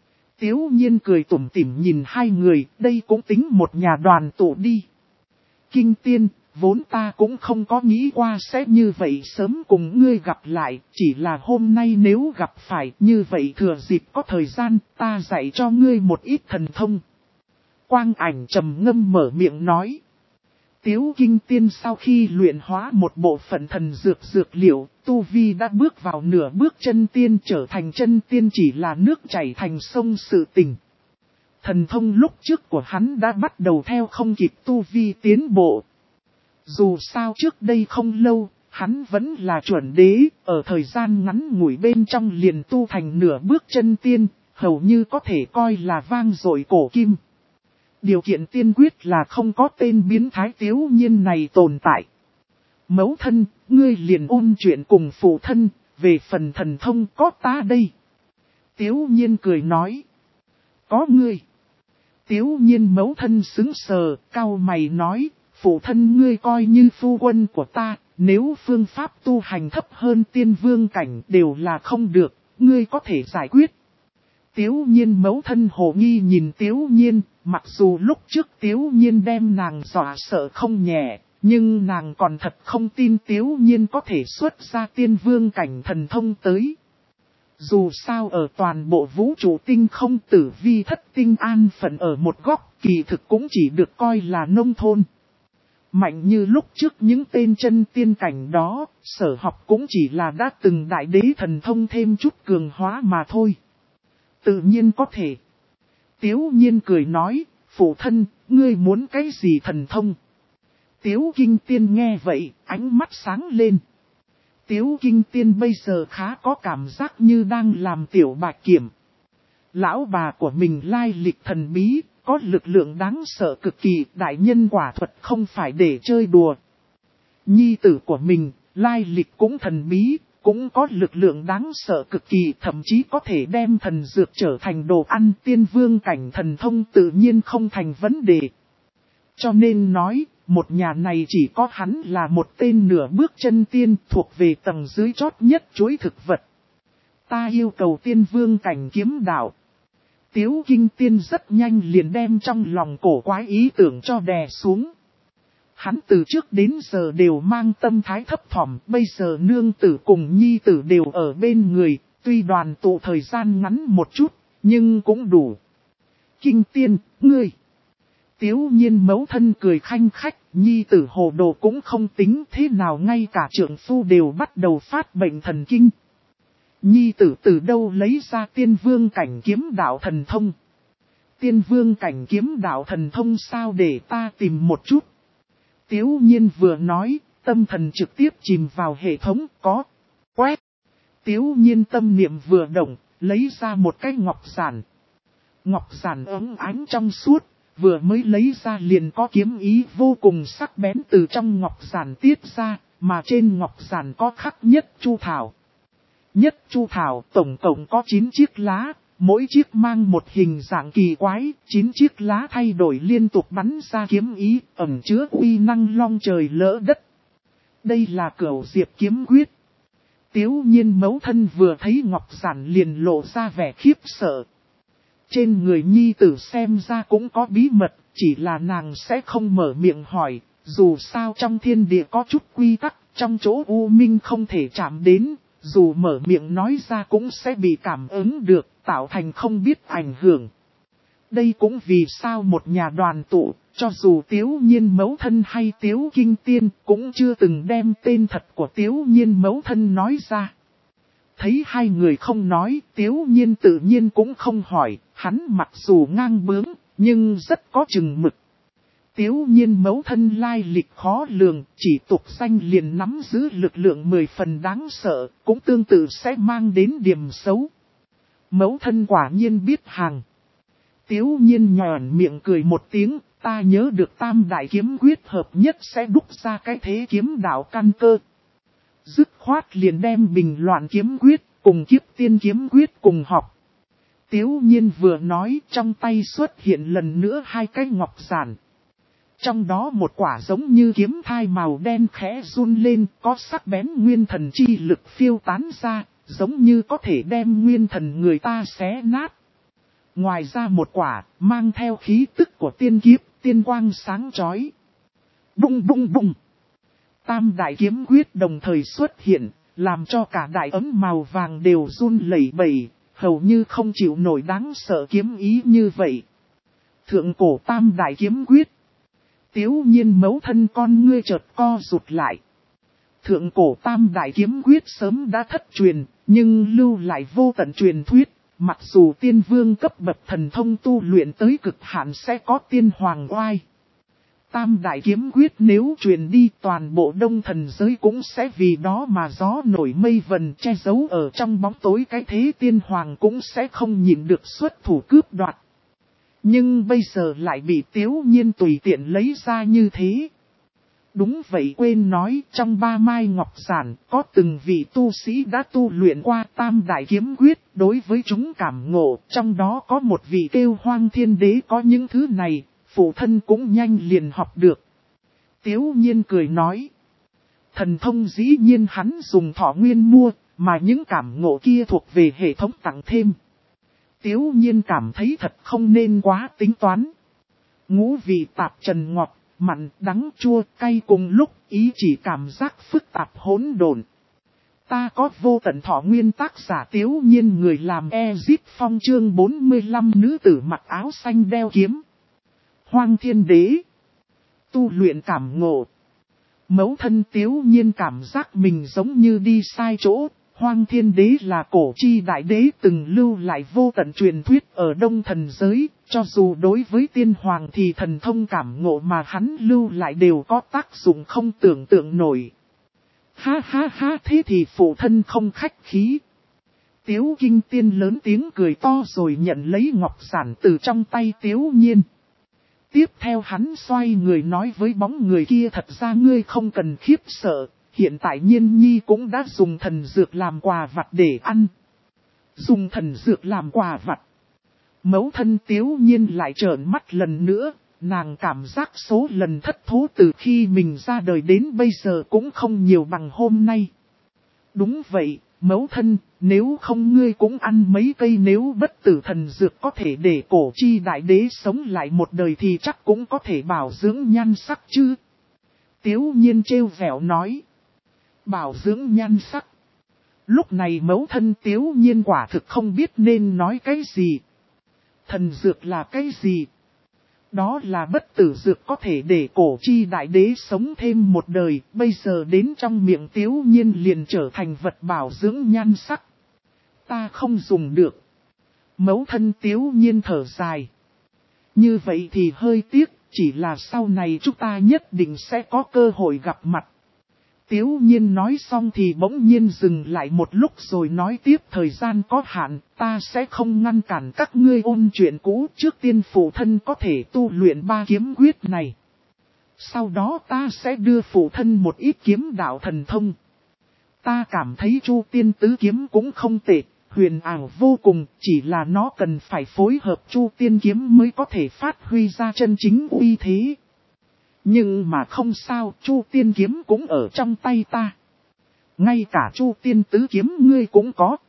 Tiếu nhiên cười tủm tỉm nhìn hai người, đây cũng tính một nhà đoàn tụ đi. Kinh Tiên, vốn ta cũng không có nghĩ qua sẽ như vậy sớm cùng ngươi gặp lại, chỉ là hôm nay nếu gặp phải như vậy thừa dịp có thời gian, ta dạy cho ngươi một ít thần thông. Quang ảnh trầm ngâm mở miệng nói. Tiếu Kinh Tiên sau khi luyện hóa một bộ phận thần dược dược liệu, Tu Vi đã bước vào nửa bước chân tiên, trở thành chân tiên chỉ là nước chảy thành sông sự tình. Thần thông lúc trước của hắn đã bắt đầu theo không kịp Tu Vi tiến bộ. Dù sao trước đây không lâu, hắn vẫn là chuẩn đế, ở thời gian ngắn ngủi bên trong liền tu thành nửa bước chân tiên, hầu như có thể coi là vang dội cổ kim. Điều kiện tiên quyết là không có tên biến thái Tiếu nhiên này tồn tại. Mẫu thân, ngươi liền ôn chuyện cùng phụ thân, về phần thần thông có ta đây. Tiếu nhiên cười nói. Có ngươi. Tiếu nhiên mẫu thân sững sờ, cau mày nói, phụ thân ngươi coi như phu quân của ta, nếu phương pháp tu hành thấp hơn tiên vương cảnh đều là không được, ngươi có thể giải quyết. Tiếu nhiên mẫu thân hồ nghi nhìn Tiếu nhiên, mặc dù lúc trước Tiếu nhiên đem nàng dọa sợ không nhẹ, nhưng nàng còn thật không tin Tiếu nhiên có thể xuất ra tiên vương cảnh thần thông tới. Dù sao ở toàn bộ vũ trụ tinh không, Tử Vi thất tinh an phận ở một góc, kỳ thực cũng chỉ được coi là nông thôn. Mạnh như lúc trước những tên chân tiên cảnh đó, sở học cũng chỉ là đã từng đại đế thần thông thêm chút cường hóa mà thôi. Tự nhiên có thể. Tiếu nhiên cười nói, phụ thân, ngươi muốn cái gì thần thông? Tiếu kinh tiên nghe vậy, ánh mắt sáng lên. Tiếu kinh tiên bây giờ khá có cảm giác như đang làm tiểu bạch kiểm. Lão bà của mình lai lịch thần bí, có lực lượng đáng sợ cực kỳ, đại nhân quả thuật không phải để chơi đùa. Nhi tử của mình, lai lịch cũng thần bí, cũng có lực lượng đáng sợ cực kỳ, thậm chí có thể đem thần dược trở thành đồ ăn, tiên vương cảnh thần thông tự nhiên không thành vấn đề. Cho nên nói, một nhà này chỉ có hắn là một tên nửa bước chân tiên thuộc về tầng dưới chót nhất chuỗi thực vật. Ta yêu cầu tiên vương cảnh kiếm đạo. Tiếu kinh tiên rất nhanh liền đem trong lòng cổ quái ý tưởng cho đè xuống. Hắn từ trước đến giờ đều mang tâm thái thấp thỏm, bây giờ nương tử cùng nhi tử đều ở bên người, tuy đoàn tụ thời gian ngắn một chút, nhưng cũng đủ. Kinh tiên, ngươi. Tiếu nhiên mẫu thân cười khanh khách, nhi tử hồ đồ cũng không tính thế nào, ngay cả trượng phu đều bắt đầu phát bệnh thần kinh. Nhi tử từ đâu lấy ra tiên vương cảnh kiếm đạo thần thông? Tiên vương cảnh kiếm đạo thần thông sao, để ta tìm một chút. Tiếu nhiên vừa nói, tâm thần trực tiếp chìm vào hệ thống, có. Quét. Tiếu nhiên tâm niệm vừa động, lấy ra một cái ngọc giản. Ngọc giản ấm ánh trong suốt, vừa mới lấy ra liền có kiếm ý vô cùng sắc bén từ trong ngọc giản tiết ra, mà trên ngọc giản có khắc nhất chu thảo. Nhất chu thảo tổng cộng có chín chiếc lá, mỗi chiếc mang một hình dạng kỳ quái, chín chiếc lá thay đổi liên tục bắn ra kiếm ý, ẩn chứa uy năng long trời lỡ đất. Đây là Cửu Diệp kiếm quyết. Tiếu nhiên mẫu thân vừa thấy ngọc giản liền lộ ra vẻ khiếp sợ. Trên người nhi tử xem ra cũng có bí mật, chỉ là nàng sẽ không mở miệng hỏi, dù sao trong thiên địa có chút quy tắc, trong chỗ u minh không thể chạm đến. Dù mở miệng nói ra cũng sẽ bị cảm ứng được, tạo thành không biết ảnh hưởng. Đây cũng vì sao một nhà đoàn tụ, cho dù Tiếu nhiên mẫu thân hay Tiếu kinh tiên, cũng chưa từng đem tên thật của Tiếu nhiên mẫu thân nói ra. Thấy hai người không nói, Tiếu nhiên tự nhiên cũng không hỏi, hắn mặc dù ngang bướng, nhưng rất có chừng mực. Tiếu nhiên mẫu thân lai lịch khó lường, chỉ tục danh liền nắm giữ lực lượng mười phần đáng sợ, cũng tương tự sẽ mang đến điểm xấu. Mẫu thân quả nhiên biết hàng. Tiếu nhiên nhòn miệng cười một tiếng, ta nhớ được tam đại kiếm quyết hợp nhất sẽ đúc ra cái thế kiếm đạo căn cơ. Dứt khoát liền đem bình loạn kiếm quyết, cùng kiếp tiên kiếm quyết cùng học. Tiếu nhiên vừa nói, trong tay xuất hiện lần nữa hai cái ngọc giản. Trong đó một quả giống như kiếm thai màu đen khẽ run lên, có sắc bén nguyên thần chi lực phiêu tán ra, giống như có thể đem nguyên thần người ta xé nát. Ngoài ra một quả, mang theo khí tức của tiên kiếp, tiên quang sáng chói. Bung bung bung. Tam đại kiếm quyết đồng thời xuất hiện, làm cho cả đại ấm màu vàng đều run lẩy bẩy, hầu như không chịu nổi đáng sợ kiếm ý như vậy. Thượng cổ tam đại kiếm quyết. Tiếu nhiên mẫu thân con ngươi chợt co rụt lại. Thượng cổ tam đại kiếm quyết sớm đã thất truyền, nhưng lưu lại vô tận truyền thuyết. Mặc dù tiên vương cấp bậc thần thông tu luyện tới cực hạn sẽ có tiên hoàng oai. Tam đại kiếm quyết nếu truyền đi, toàn bộ đông thần giới cũng sẽ vì đó mà gió nổi mây vần, che giấu ở trong bóng tối, cái thế tiên hoàng cũng sẽ không nhịn được xuất thủ cướp đoạt. Nhưng bây giờ lại bị Tiếu nhiên tùy tiện lấy ra như thế. Đúng vậy, quên nói, trong ba mai ngọc giản, có từng vị tu sĩ đã tu luyện qua tam đại kiếm quyết, đối với chúng cảm ngộ, trong đó có một vị kêu Hoang Thiên Đế có những thứ này, phụ thân cũng nhanh liền học được. Tiếu Nhiên cười nói, thần thông dĩ nhiên hắn dùng thọ nguyên mua, mà những cảm ngộ kia thuộc về hệ thống tặng thêm. Tiếu Nhiên cảm thấy thật không nên quá tính toán. Ngũ vị tạp trần ngọt, mặn, đắng, chua, cay cùng lúc, ý chỉ cảm giác phức tạp hỗn độn. Ta có vô tận thọ nguyên, tác giả Tiếu Nhiên, người làm Ezip Phong, chương bốn mươi lăm, nữ tử mặc áo xanh đeo kiếm. Hoang Thiên Đế. Tu luyện cảm ngộ. Mẫu thân Tiếu Nhiên cảm giác mình giống như đi sai chỗ. Hoang Thiên Đế là cổ chi đại đế từng lưu lại vô tận truyền thuyết ở Đông Thần giới, cho dù đối với tiên hoàng thì thần thông cảm ngộ mà hắn lưu lại đều có tác dụng không tưởng tượng nổi. Ha ha ha, thế thì phụ thân không khách khí. Tiếu Kinh Tiên lớn tiếng cười to rồi nhận lấy ngọc giản từ trong tay Tiếu Nhiên. Tiếp theo hắn xoay người nói với bóng người kia, thật ra ngươi không cần khiếp sợ. Hiện tại Nhiên Nhi cũng đã dùng thần dược làm quà vặt để ăn. Dùng thần dược làm quà vặt. Mẫu thân Tiếu Nhiên lại trợn mắt lần nữa, nàng cảm giác số lần thất thố từ khi mình ra đời đến bây giờ cũng không nhiều bằng hôm nay. Đúng vậy, mẫu thân, nếu không ngươi cũng ăn mấy cây, nếu bất tử thần dược có thể để cổ chi đại đế sống lại một đời thì chắc cũng có thể bảo dưỡng nhan sắc chứ. Tiếu Nhiên trêu vẻo nói. Bảo dưỡng nhan sắc. Lúc này mẫu thân Tiếu Nhiên quả thực không biết nên nói cái gì. Thần dược là cái gì? Đó là bất tử dược có thể để cổ chi đại đế sống thêm một đời, bây giờ đến trong miệng Tiếu Nhiên liền trở thành vật bảo dưỡng nhan sắc. Ta không dùng được. Mẫu thân Tiếu Nhiên thở dài. Như vậy thì hơi tiếc, chỉ là sau này chúng ta nhất định sẽ có cơ hội gặp mặt. Tiếu Nhiên nói xong thì bỗng nhiên dừng lại một lúc rồi nói tiếp, thời gian có hạn, ta sẽ không ngăn cản các ngươi ôn chuyện cũ, trước tiên phụ thân có thể tu luyện ba kiếm quyết này. Sau đó ta sẽ đưa phụ thân một ít kiếm đạo thần thông. Ta cảm thấy Chu Tiên Tứ Kiếm cũng không tệ, huyền ảo vô cùng, chỉ là nó cần phải phối hợp Chu Tiên Kiếm mới có thể phát huy ra chân chính uy thế. Nhưng mà không sao, Chu Tiên Kiếm cũng ở trong tay ta. Ngay cả Chu Tiên Tứ Kiếm ngươi cũng có.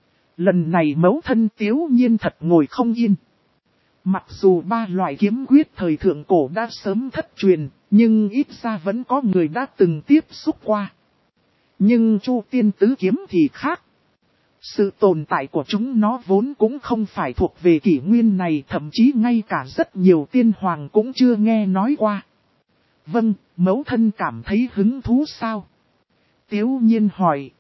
Lần này mẫu thân Tiếu Nhiên thật ngồi không yên. Mặc dù ba loại kiếm quyết thời thượng cổ đã sớm thất truyền, nhưng ít ra vẫn có người đã từng tiếp xúc qua. Nhưng Chu Tiên Tứ Kiếm thì khác. Sự tồn tại của chúng nó vốn cũng không phải thuộc về kỷ nguyên này, thậm chí ngay cả rất nhiều tiên hoàng cũng chưa nghe nói qua. Vâng, mẫu thân cảm thấy hứng thú sao? Tiếu Nhiên hỏi.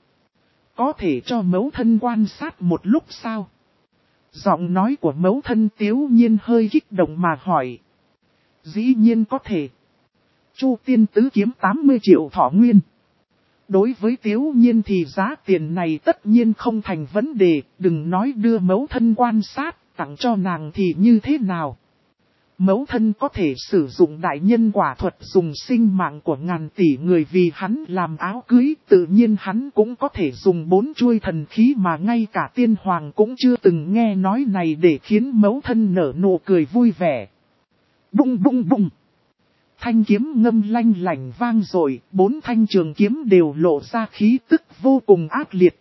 Có thể cho mẫu thân quan sát một lúc sao? Giọng nói của mẫu thân Tiếu Nhiên hơi kích động mà hỏi. Dĩ nhiên có thể. Chu Tiên Tứ Kiếm tám mươi triệu thọ nguyên. Đối với Tiếu Nhiên thì giá tiền này tất nhiên không thành vấn đề, đừng nói đưa mẫu thân quan sát, tặng cho nàng thì như thế nào? Mẫu thân có thể sử dụng đại nhân quả thuật, dùng sinh mạng của ngàn tỷ người vì hắn làm áo cưới, tự nhiên hắn cũng có thể dùng bốn chuôi thần khí mà ngay cả tiên hoàng cũng chưa từng nghe nói này để khiến mẫu thân nở nụ cười vui vẻ. Bung bung bung. Thanh kiếm ngâm lanh lảnh vang rồi, bốn thanh trường kiếm đều lộ ra khí tức vô cùng ác liệt.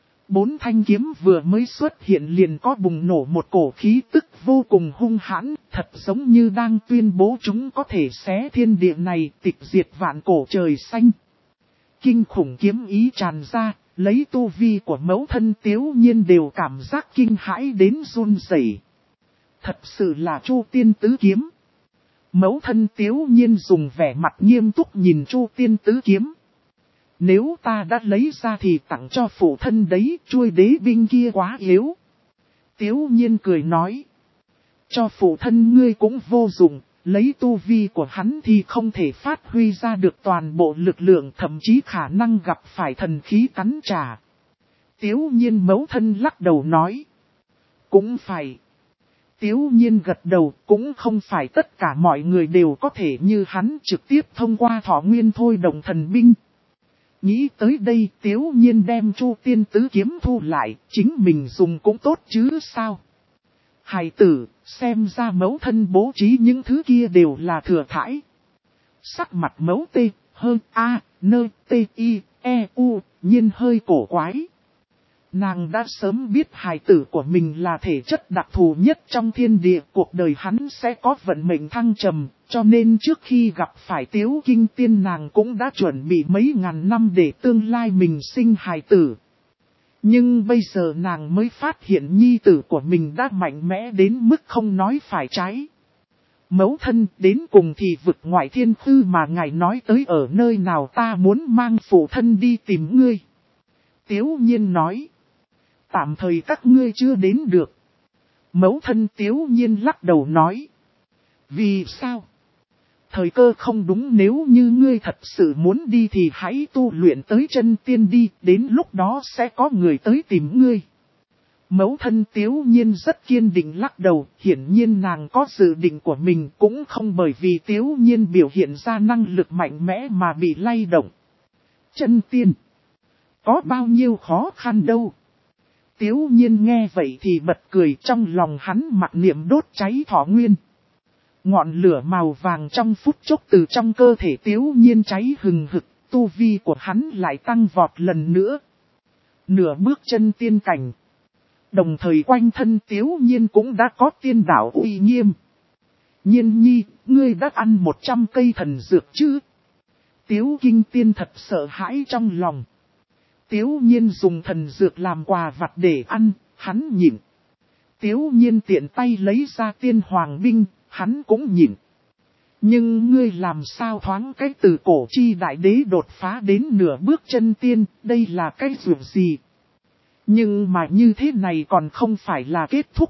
Bốn thanh kiếm vừa mới xuất hiện liền có bùng nổ một cổ khí tức vô cùng hung hãn, thật giống như đang tuyên bố chúng có thể xé thiên địa này, tịch diệt vạn cổ trời xanh. Kinh khủng kiếm ý tràn ra, lấy tu vi của mẫu thân Tiếu Nhiên đều cảm giác kinh hãi đến run rẩy. Thật sự là Chu Tiên Tứ Kiếm. Mẫu thân Tiếu Nhiên dùng vẻ mặt nghiêm túc nhìn Chu Tiên Tứ Kiếm. Nếu ta đã lấy ra thì tặng cho phụ thân đấy, chuôi đế binh kia quá yếu. Tiếu Nhiên cười nói. Cho phụ thân ngươi cũng vô dụng, lấy tu vi của hắn thì không thể phát huy ra được toàn bộ lực lượng, thậm chí khả năng gặp phải thần khí cắn trả. Tiếu Nhiên mẫu thân lắc đầu nói. Cũng phải. Tiếu Nhiên gật đầu, cũng không phải tất cả mọi người đều có thể như hắn trực tiếp thông qua thọ nguyên thôi động thần binh. Nghĩ tới đây, Tiếu Nhiên đem Chu Tiên Tứ Kiếm thu lại, chính mình dùng cũng tốt chứ sao. Hài tử, xem ra mẫu thân bố trí những thứ kia đều là thừa thãi. Sắc mặt mẫu tê, hơn a, nơ, tê, y, e, u, nhiên hơi cổ quái. Nàng đã sớm biết hài tử của mình là thể chất đặc thù nhất trong thiên địa, cuộc đời hắn sẽ có vận mệnh thăng trầm, cho nên trước khi gặp phải Tiếu Kinh Tiên nàng cũng đã chuẩn bị mấy ngàn năm để tương lai mình sinh hài tử. Nhưng bây giờ nàng mới phát hiện nhi tử của mình đã mạnh mẽ đến mức không nói phải trái. Mẫu thân, đến cùng thì vực ngoại thiên khư mà ngài nói tới ở nơi nào, ta muốn mang phụ thân đi tìm ngươi. Tiếu Nhiên nói. Tạm thời các ngươi chưa đến được. Mẫu thân Tiếu Nhiên lắc đầu nói. Vì sao? Thời cơ không đúng, nếu như ngươi thật sự muốn đi thì hãy tu luyện tới chân tiên đi, đến lúc đó sẽ có người tới tìm ngươi. Mẫu thân Tiếu Nhiên rất kiên định lắc đầu, hiển nhiên nàng có dự định của mình, cũng không bởi vì Tiếu Nhiên biểu hiện ra năng lực mạnh mẽ mà bị lay động. Chân tiên, có bao nhiêu khó khăn đâu. Tiếu Nhiên nghe vậy thì bật cười, trong lòng hắn mặc niệm đốt cháy thọ nguyên. Ngọn lửa màu vàng trong phút chốc từ trong cơ thể Tiếu Nhiên cháy hừng hực, tu vi của hắn lại tăng vọt lần nữa. Nửa bước chân tiên cảnh. Đồng thời quanh thân Tiếu Nhiên cũng đã có tiên đạo uy nghiêm. Nhiên nhi, ngươi đã ăn một trăm cây thần dược chứ? Tiếu Kinh Tiên thật sợ hãi trong lòng. Tiếu Nhiên dùng thần dược làm quà vặt để ăn, hắn nhịn. Tiếu Nhiên tiện tay lấy ra tiên hoàng binh, hắn cũng nhịn. Nhưng ngươi làm sao thoáng cái từ cổ chi đại đế đột phá đến nửa bước chân tiên, đây là cái dược gì? Nhưng mà như thế này còn không phải là kết thúc.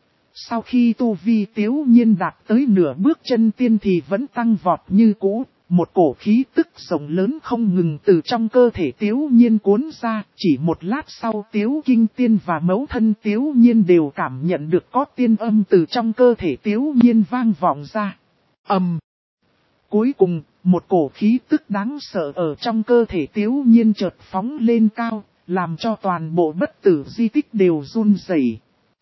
Sau khi tu vi Tiếu Nhiên đạt tới nửa bước chân tiên thì vẫn tăng vọt như cũ. Một cổ khí tức rộng lớn không ngừng từ trong cơ thể Tiếu Nhiên cuốn ra, chỉ một lát sau Tiếu Kinh Tiên và mẫu thân Tiếu Nhiên đều cảm nhận được có tiên âm từ trong cơ thể Tiếu Nhiên vang vọng ra. Ầm. Um. Cuối cùng, một cổ khí tức đáng sợ ở trong cơ thể Tiếu Nhiên chợt phóng lên cao, làm cho toàn bộ bất tử di tích đều run rẩy.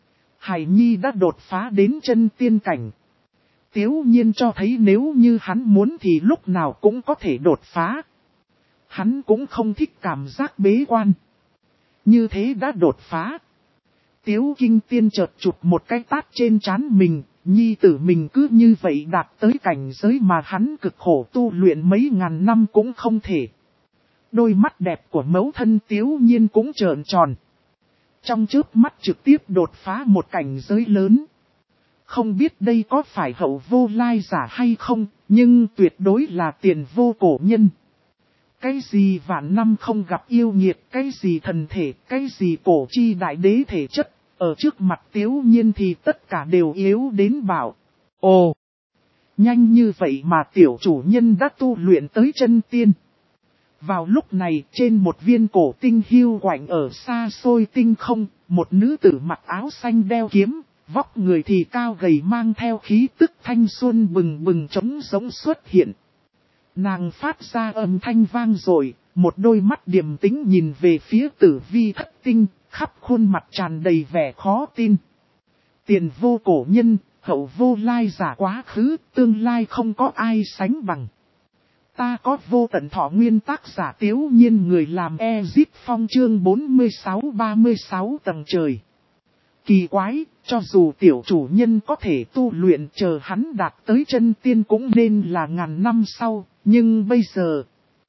Hải Nhi đã đột phá đến chân tiên cảnh. Tiếu Nhiên cho thấy nếu như hắn muốn thì lúc nào cũng có thể đột phá. Hắn cũng không thích cảm giác bế quan. Như thế đã đột phá. Tiếu Kinh Tiên chợt chụp một cái tát trên trán mình, nhi tử mình cứ như vậy đạt tới cảnh giới mà hắn cực khổ tu luyện mấy ngàn năm cũng không thể. Đôi mắt đẹp của mẫu thân Tiếu Nhiên cũng trợn tròn. Trong chớp mắt trực tiếp đột phá một cảnh giới lớn. Không biết đây có phải hậu vô lai giả hay không, nhưng tuyệt đối là tiền vô cổ nhân. Cái gì vạn năm không gặp yêu nghiệt, cái gì thần thể, cái gì cổ chi đại đế thể chất, ở trước mặt Tiếu Nhiên thì tất cả đều yếu đến bảo. Ồ! Nhanh như vậy mà tiểu chủ nhân đã tu luyện tới chân tiên. Vào lúc này, trên một viên cổ tinh hiu quạnh ở xa xôi tinh không, một nữ tử mặc áo xanh đeo kiếm, vóc người thì cao gầy mang theo khí tức thanh xuân bừng bừng trống giống xuất hiện. Nàng phát ra âm thanh vang rồi, một đôi mắt điềm tĩnh nhìn về phía Tử Vi thất tinh, khắp khuôn mặt tràn đầy vẻ khó tin. Tiền vô cổ nhân, hậu vô lai giả quá khứ, tương lai không có ai sánh bằng. Ta có vô tận thọ nguyên tác giả Tiếu Nhiên người làm Ezip Phong chương bốn mươi sáu ba mươi sáu tầng trời. Kỳ quái, cho dù tiểu chủ nhân có thể tu luyện chờ hắn đạt tới chân tiên cũng nên là ngàn năm sau, nhưng bây giờ...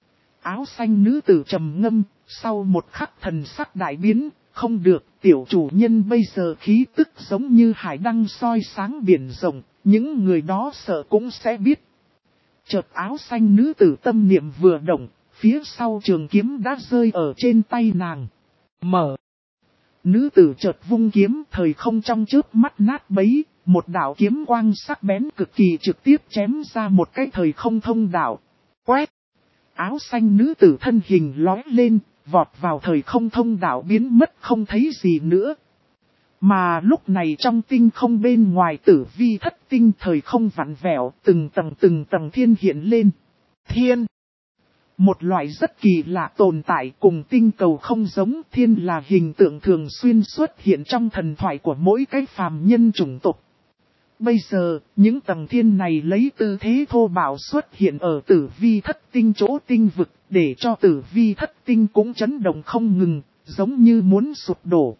Áo xanh nữ tử trầm ngâm, sau một khắc thần sắc đại biến, không được, tiểu chủ nhân bây giờ khí tức giống như hải đăng soi sáng biển rộng, những người đó sợ cũng sẽ biết. Chợt áo xanh nữ tử tâm niệm vừa động, phía sau trường kiếm đã rơi ở trên tay nàng. Mở. Nữ tử chợt vung kiếm, thời không trong chớp mắt nát bấy, một đạo kiếm quang sắc bén cực kỳ trực tiếp chém ra một cái thời không thông đạo. Quét. Áo xanh nữ tử thân hình lói lên, vọt vào thời không thông đạo biến mất không thấy gì nữa. Mà lúc này trong tinh không bên ngoài tử vi thất tinh thời không vặn vẹo, từng tầng từng tầng thiên hiện lên. Thiên, một loại rất kỳ lạ tồn tại cùng tinh cầu không giống. Thiên là hình tượng thường xuyên xuất hiện trong thần thoại của mỗi cái phàm nhân chủng tộc. Bây giờ, những tầng thiên này lấy tư thế thô bạo xuất hiện ở tử vi thất tinh chỗ tinh vực, để cho tử vi thất tinh cũng chấn động không ngừng, giống như muốn sụp đổ.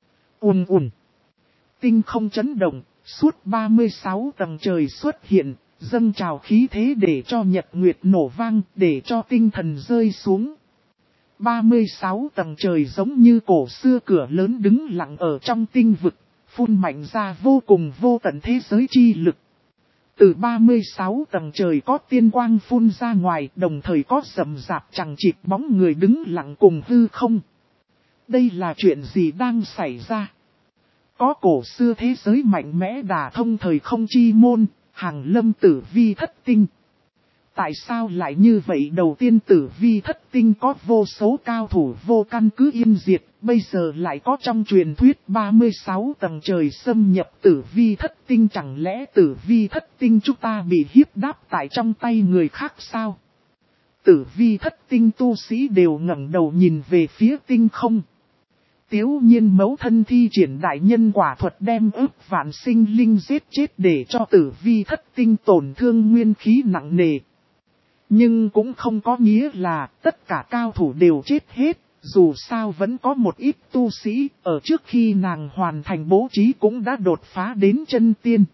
Ùn ùn. Tinh không chấn động, suốt ba mươi sáu tầng trời xuất hiện, dâng trào khí thế để cho nhật nguyệt nổ vang, để cho tinh thần rơi xuống. ba mươi sáu tầng trời giống như cổ xưa cửa lớn đứng lặng ở trong tinh vực, phun mạnh ra vô cùng vô tận thế giới chi lực. Từ ba mươi sáu tầng trời có tiên quang phun ra ngoài, đồng thời có rầm rạp chẳng chịt bóng người đứng lặng cùng hư không. Đây là chuyện gì đang xảy ra? Có cổ xưa thế giới mạnh mẽ đả thông thời không chi môn, hàng lâm tử vi thất tinh. Tại sao lại như vậy? Đầu tiên tử vi thất tinh có vô số cao thủ vô căn cứ yên diệt, bây giờ lại có trong truyền thuyết ba mươi sáu tầng trời xâm nhập tử vi thất tinh. Chẳng lẽ tử vi thất tinh chúng ta bị hiếp đáp tại trong tay người khác sao? Tử vi thất tinh tu sĩ đều ngẩng đầu nhìn về phía tinh không. Tiếu nhiên mẫu thân thi triển đại nhân quả thuật đem ức vạn sinh linh giết chết để cho tử vi thất tinh tổn thương nguyên khí nặng nề. Nhưng cũng không có nghĩa là tất cả cao thủ đều chết hết, dù sao vẫn có một ít tu sĩ ở trước khi nàng hoàn thành bố trí cũng đã đột phá đến chân tiên.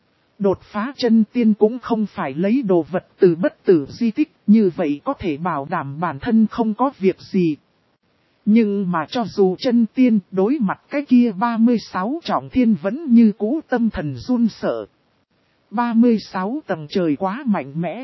Đột phá chân tiên cũng không phải lấy đồ vật từ bất tử di tích, như vậy có thể bảo đảm bản thân không có việc gì. Nhưng mà cho dù chân tiên đối mặt cái kia ba mươi sáu trọng thiên vẫn như cũ tâm thần run sợ. ba mươi sáu tầng trời quá mạnh mẽ.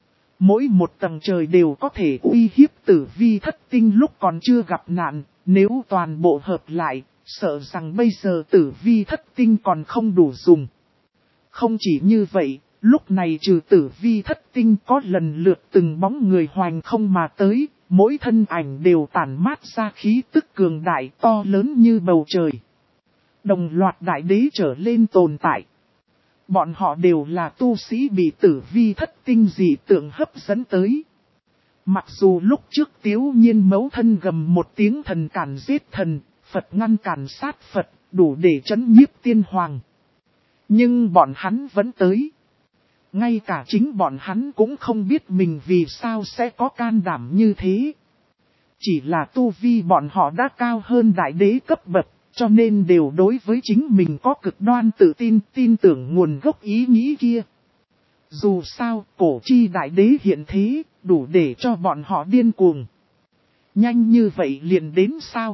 Mỗi một tầng trời đều có thể uy hiếp tử vi thất tinh lúc còn chưa gặp nạn, nếu toàn bộ hợp lại, sợ rằng bây giờ tử vi thất tinh còn không đủ dùng. Không chỉ như vậy, lúc này trừ tử vi thất tinh có lần lượt từng bóng người hoành không mà tới, mỗi thân ảnh đều tản mát ra khí tức cường đại to lớn như bầu trời. Đồng loạt đại đế trở lên tồn tại. Bọn họ đều là tu sĩ bị tử vi thất tinh dị tượng hấp dẫn tới. Mặc dù lúc trước Tiếu Nhiên mẫu thân gầm một tiếng thần cản giết thần, Phật ngăn cản sát Phật, đủ để trấn nhiếp tiên hoàng. Nhưng bọn hắn vẫn tới. Ngay cả chính bọn hắn cũng không biết mình vì sao sẽ có can đảm như thế. Chỉ là tu vi bọn họ đã cao hơn đại đế cấp bậc, cho nên đều đối với chính mình có cực đoan tự tin, tin tưởng nguồn gốc ý nghĩ kia. Dù sao, cổ chi đại đế hiện thế, đủ để cho bọn họ điên cuồng. Nhanh như vậy liền đến sao?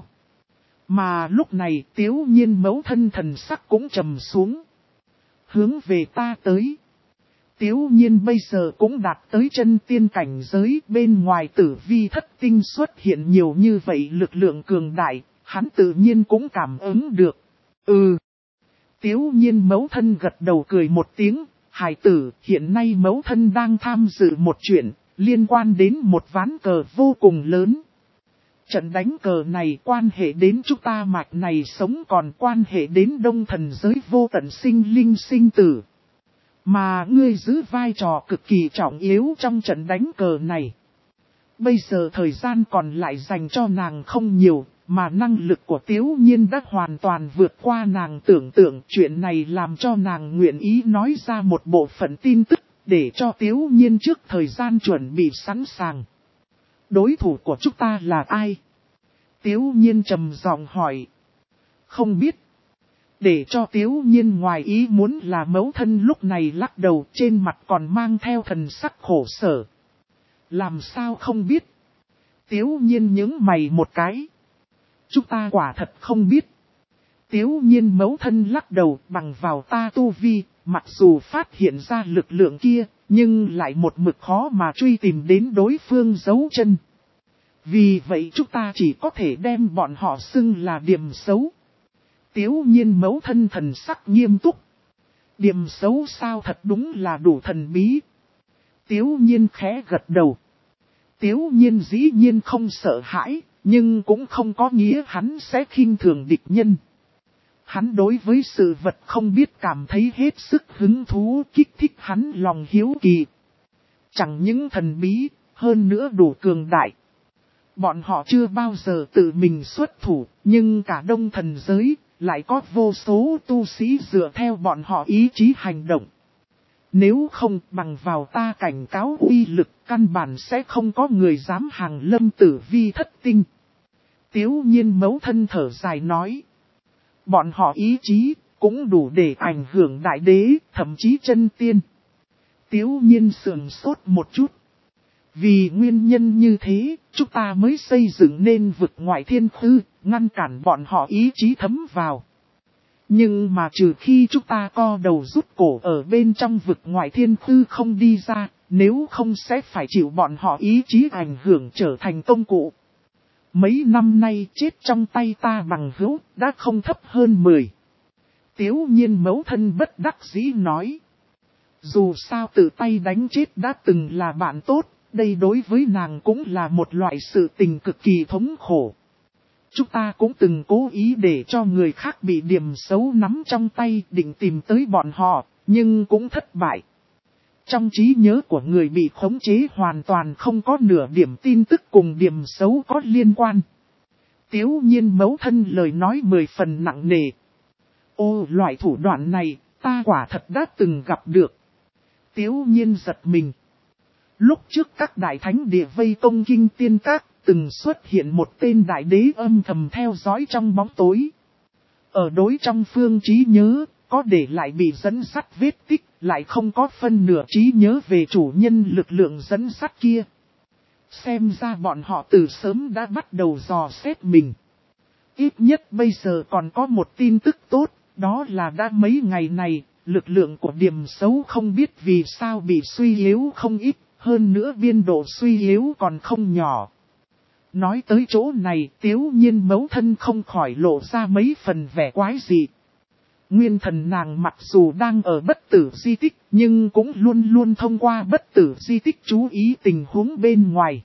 Mà lúc này Tiếu Nhiên mẫu thân thần sắc cũng trầm xuống. Hướng về ta tới. Tiếu Nhiên bây giờ cũng đạt tới chân tiên cảnh giới, bên ngoài tử vi thất tinh xuất hiện nhiều như vậy lực lượng cường đại, hắn tự nhiên cũng cảm ứng được. Ừ. Tiếu Nhiên mẫu thân gật đầu cười một tiếng, hài tử, hiện nay mẫu thân đang tham dự một chuyện, liên quan đến một ván cờ vô cùng lớn. Trận đánh cờ này quan hệ đến chúng ta mạch này sống, còn quan hệ đến đông thần giới vô tận sinh linh sinh tử. Mà ngươi giữ vai trò cực kỳ trọng yếu trong trận đánh cờ này. Bây giờ thời gian còn lại dành cho nàng không nhiều, mà năng lực của Tiếu Nhiên đã hoàn toàn vượt qua nàng tưởng tượng. Chuyện này làm cho nàng nguyện ý nói ra một bộ phận tin tức, để cho Tiếu Nhiên trước thời gian chuẩn bị sẵn sàng. Đối thủ của chúng ta là ai? Tiếu Nhiên trầm giọng hỏi. Không biết. Để cho Tiếu Nhiên ngoài ý muốn là mẫu thân lúc này lắc đầu, trên mặt còn mang theo thần sắc khổ sở. Làm sao không biết? Tiếu Nhiên nhướng mày một cái. Chúng ta quả thật không biết. Tiếu Nhiên mẫu thân lắc đầu, bằng vào ta tu vi, mặc dù phát hiện ra lực lượng kia, nhưng lại một mực khó mà truy tìm đến đối phương giấu chân. Vì vậy chúng ta chỉ có thể đem bọn họ xưng là điểm xấu. Tiếu Nhiên mẫu thân thần sắc nghiêm túc. Điểm xấu sao, thật đúng là đủ thần bí. Tiếu Nhiên khẽ gật đầu. Tiếu Nhiên dĩ nhiên không sợ hãi, nhưng cũng không có nghĩa hắn sẽ khinh thường địch nhân. Hắn đối với sự vật không biết cảm thấy hết sức hứng thú, kích thích hắn lòng hiếu kỳ. Chẳng những thần bí, hơn nữa đủ cường đại. Bọn họ chưa bao giờ tự mình xuất thủ, nhưng cả đông thần giới, lại có vô số tu sĩ dựa theo bọn họ ý chí hành động. Nếu không bằng vào ta cảnh cáo uy lực, căn bản sẽ không có người dám hàng lâm tử vi thất tinh. Tiếu nhiên mấu thân thở dài nói. Bọn họ ý chí, cũng đủ để ảnh hưởng đại đế, thậm chí chân tiên. Tiếu nhiên sườn sốt một chút. Vì nguyên nhân như thế, chúng ta mới xây dựng nên vực ngoại thiên khư, ngăn cản bọn họ ý chí thấm vào. Nhưng mà trừ khi chúng ta co đầu rút cổ ở bên trong vực ngoại thiên khư không đi ra, nếu không sẽ phải chịu bọn họ ý chí ảnh hưởng trở thành công cụ. Mấy năm nay chết trong tay ta bằng hữu, đã không thấp hơn mười. Tiếu nhiên mấu thân bất đắc dĩ nói. Dù sao tự tay đánh chết đã từng là bạn tốt, đây đối với nàng cũng là một loại sự tình cực kỳ thống khổ. Chúng ta cũng từng cố ý để cho người khác bị điểm xấu nắm trong tay định tìm tới bọn họ, nhưng cũng thất bại. Trong trí nhớ của người bị khống chế hoàn toàn không có nửa điểm tin tức cùng điểm xấu có liên quan. Tiếu nhiên mấu thân lời nói mười phần nặng nề. Ô, loại thủ đoạn này, ta quả thật đã từng gặp được. Tiếu nhiên giật mình. Lúc trước các đại thánh địa vây công kinh tiên các, từng xuất hiện một tên đại đế âm thầm theo dõi trong bóng tối. Ở đối trong phương trí nhớ, có để lại bị dẫn sắt vết tích, lại không có phân nửa trí nhớ về chủ nhân lực lượng dẫn sắt kia. Xem ra bọn họ từ sớm đã bắt đầu dò xét mình. Ít nhất bây giờ còn có một tin tức tốt, đó là đã mấy ngày này, lực lượng của điểm xấu không biết vì sao bị suy yếu không ít, hơn nữa biên độ suy yếu còn không nhỏ. Nói tới chỗ này, Tiếu nhiên mấu thân không khỏi lộ ra mấy phần vẻ quái dị. Nguyên thần nàng mặc dù đang ở bất tử di tích, nhưng cũng luôn luôn thông qua bất tử di tích chú ý tình huống bên ngoài.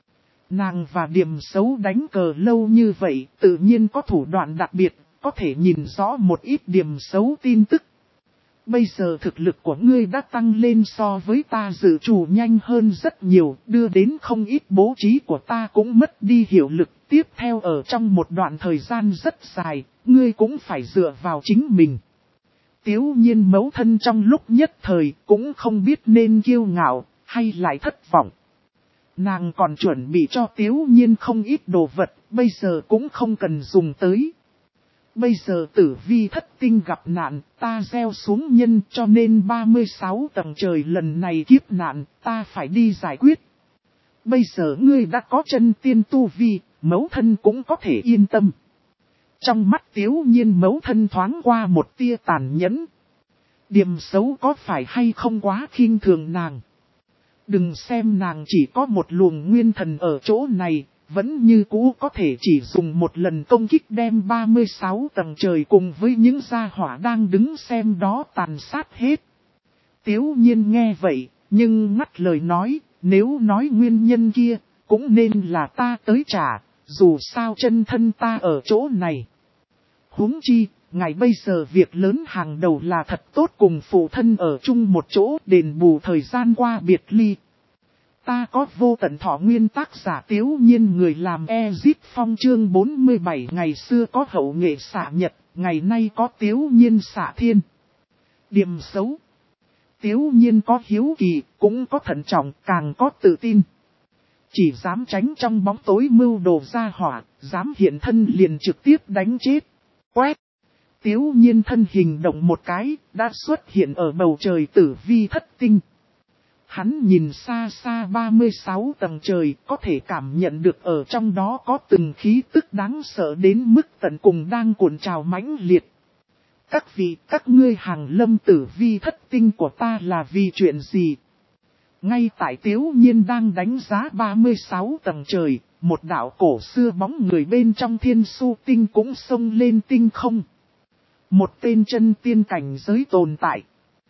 Nàng và điểm xấu đánh cờ lâu như vậy, tự nhiên có thủ đoạn đặc biệt, có thể nhìn rõ một ít điểm xấu tin tức. Bây giờ thực lực của ngươi đã tăng lên so với ta dự trù nhanh hơn rất nhiều, đưa đến không ít bố trí của ta cũng mất đi hiệu lực. Tiếp theo ở trong một đoạn thời gian rất dài, ngươi cũng phải dựa vào chính mình. Tiếu nhiên mấu thân trong lúc nhất thời cũng không biết nên kiêu ngạo hay lại thất vọng. Nàng còn chuẩn bị cho Tiếu nhiên không ít đồ vật, bây giờ cũng không cần dùng tới. Bây giờ tử vi thất tinh gặp nạn, ta gieo xuống nhân cho nên ba mươi sáu tầng trời lần này kiếp nạn, ta phải đi giải quyết. Bây giờ ngươi đã có chân tiên tu vi, mấu thân cũng có thể yên tâm. Trong mắt Tiếu nhiên mấu thân thoáng qua một tia tàn nhẫn. Điểm xấu có phải hay không quá khinh thường nàng. Đừng xem nàng chỉ có một luồng nguyên thần ở chỗ này, vẫn như cũ có thể chỉ dùng một lần công kích đem ba mươi sáu tầng trời cùng với những gia hỏa đang đứng xem đó tàn sát hết. Tiếu nhiên nghe vậy, nhưng ngắt lời nói, nếu nói nguyên nhân kia, cũng nên là ta tới trả, dù sao chân thân ta ở chỗ này. Huống chi, ngày bây giờ việc lớn hàng đầu là thật tốt cùng phụ thân ở chung một chỗ đền bù thời gian qua biệt ly. Ta có vô tận thọ nguyên tác giả Tiếu nhiên người làm Ezip Phong chương bốn mươi bảy ngày xưa có hậu nghệ xạ nhật, ngày nay có Tiếu nhiên xạ thiên. Điểm xấu. Tiếu nhiên có hiếu kỳ, cũng có thận trọng, càng có tự tin. Chỉ dám tránh trong bóng tối mưu đồ ra hỏa, dám hiện thân liền trực tiếp đánh chết. Quét. Tiếu nhiên thân hình động một cái, đã xuất hiện ở bầu trời tử vi thất tinh. Hắn nhìn xa xa ba mươi sáu tầng trời, có thể cảm nhận được ở trong đó có từng khí tức đáng sợ đến mức tận cùng đang cuộn trào mãnh liệt. Các vị, các ngươi hàng lâm tử vi thất tinh của ta là vì chuyện gì? Ngay tại Tiếu nhiên đang đánh giá ba mươi sáu tầng trời, một đạo cổ xưa bóng người bên trong thiên su tinh cũng xông lên tinh không. Một tên chân tiên cảnh giới tồn tại.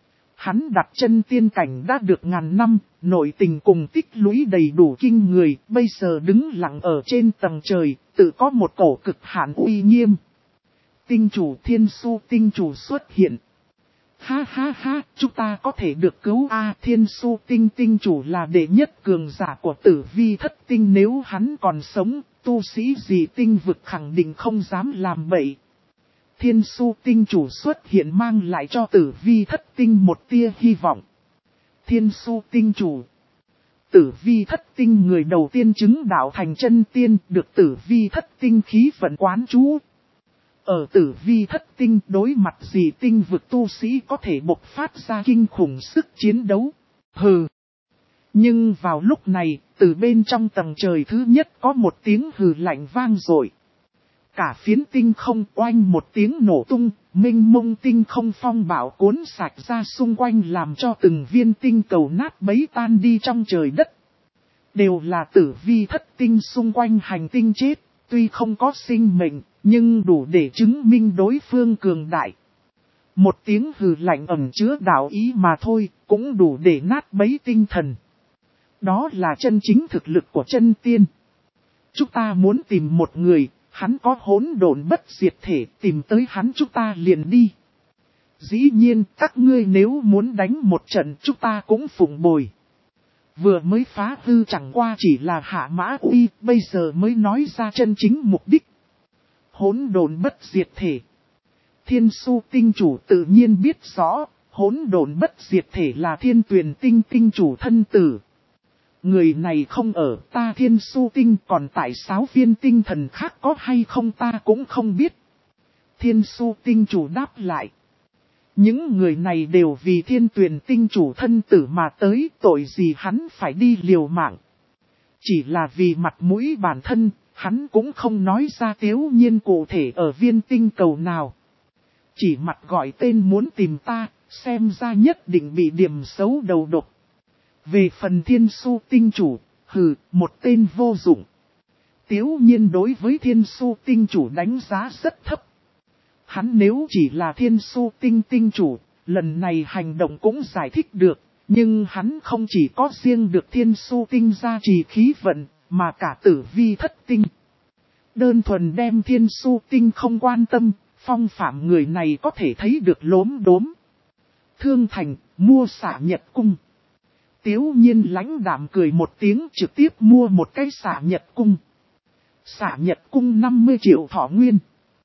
Hắn đặt chân tiên cảnh đã được ngàn năm, nội tình cùng tích lũy đầy đủ kinh người, bây giờ đứng lặng ở trên tầng trời, tự có một cổ cực hạn uy nghiêm. tinh chủ Thiên Su tinh chủ xuất hiện. Ha ha ha, chúng ta có thể được cứu a Thiên Su tinh tinh chủ là đệ nhất cường giả của tử vi thất tinh, nếu hắn còn sống, tu sĩ gì tinh vực khẳng định không dám làm bậy. Thiên Su tinh chủ xuất hiện mang lại cho tử vi thất tinh một tia hy vọng. Thiên Su tinh chủ. Tử vi thất tinh người đầu tiên chứng đạo thành chân tiên, được tử vi thất tinh khí vận quán chú. Ở tử vi thất tinh đối mặt gì tinh vực tu sĩ có thể bộc phát ra kinh khủng sức chiến đấu. Hừ. Nhưng vào lúc này, từ bên trong tầng trời thứ nhất có một tiếng hừ lạnh vang dội. Cả phiến tinh không oanh một tiếng nổ tung, mênh mông tinh không phong bạo cuốn sạch ra xung quanh làm cho từng viên tinh cầu nát bấy tan đi trong trời đất. Đều là tử vi thất tinh xung quanh hành tinh chết, tuy không có sinh mệnh, nhưng đủ để chứng minh đối phương cường đại. Một tiếng hừ lạnh ẩn chứa đạo ý mà thôi, cũng đủ để nát bấy tinh thần. Đó là chân chính thực lực của chân tiên. Chúng ta muốn tìm một người, hắn có hỗn độn bất diệt thể, tìm tới hắn chúng ta liền đi. Dĩ nhiên, các ngươi nếu muốn đánh một trận chúng ta cũng phụng bồi. Vừa mới phá hư chẳng qua chỉ là hạ mã uy, bây giờ mới nói ra chân chính mục đích. Hỗn độn bất diệt thể. Thiên Su tinh chủ tự nhiên biết rõ, hỗn độn bất diệt thể là Thiên Tuyền tinh tinh chủ thân tử. Người này không ở ta Thiên Su tinh, còn tại sáu viên tinh thần khác có hay không ta cũng không biết. Thiên Su tinh chủ đáp lại. Những người này đều vì Thiên Tuyền tinh chủ thân tử mà tới, tội gì hắn phải đi liều mạng. Chỉ là vì mặt mũi bản thân, hắn cũng không nói ra Tiếu Nhiên cụ thể ở viên tinh cầu nào. Chỉ mặt gọi tên muốn tìm ta, xem ra nhất định bị điểm xấu đầu độc. Về phần Thiên Su tinh chủ, hừ, một tên vô dụng. Tiếu Nhiên đối với Thiên Su tinh chủ đánh giá rất thấp. Hắn nếu chỉ là Thiên Su tinh tinh chủ, lần này hành động cũng giải thích được. Nhưng hắn không chỉ có riêng được Thiên Su tinh gia trì khí vận, mà cả tử vi thất tinh. Đơn thuần đem Thiên Su tinh không quan tâm, phong phạm người này có thể thấy được lốm đốm. Thương Thành, mua xạ nhật cung. Tiếu Nhiên lãnh đạm cười một tiếng trực tiếp mua một cái xạ nhật cung. Xạ nhật cung năm mươi triệu thọ nguyên.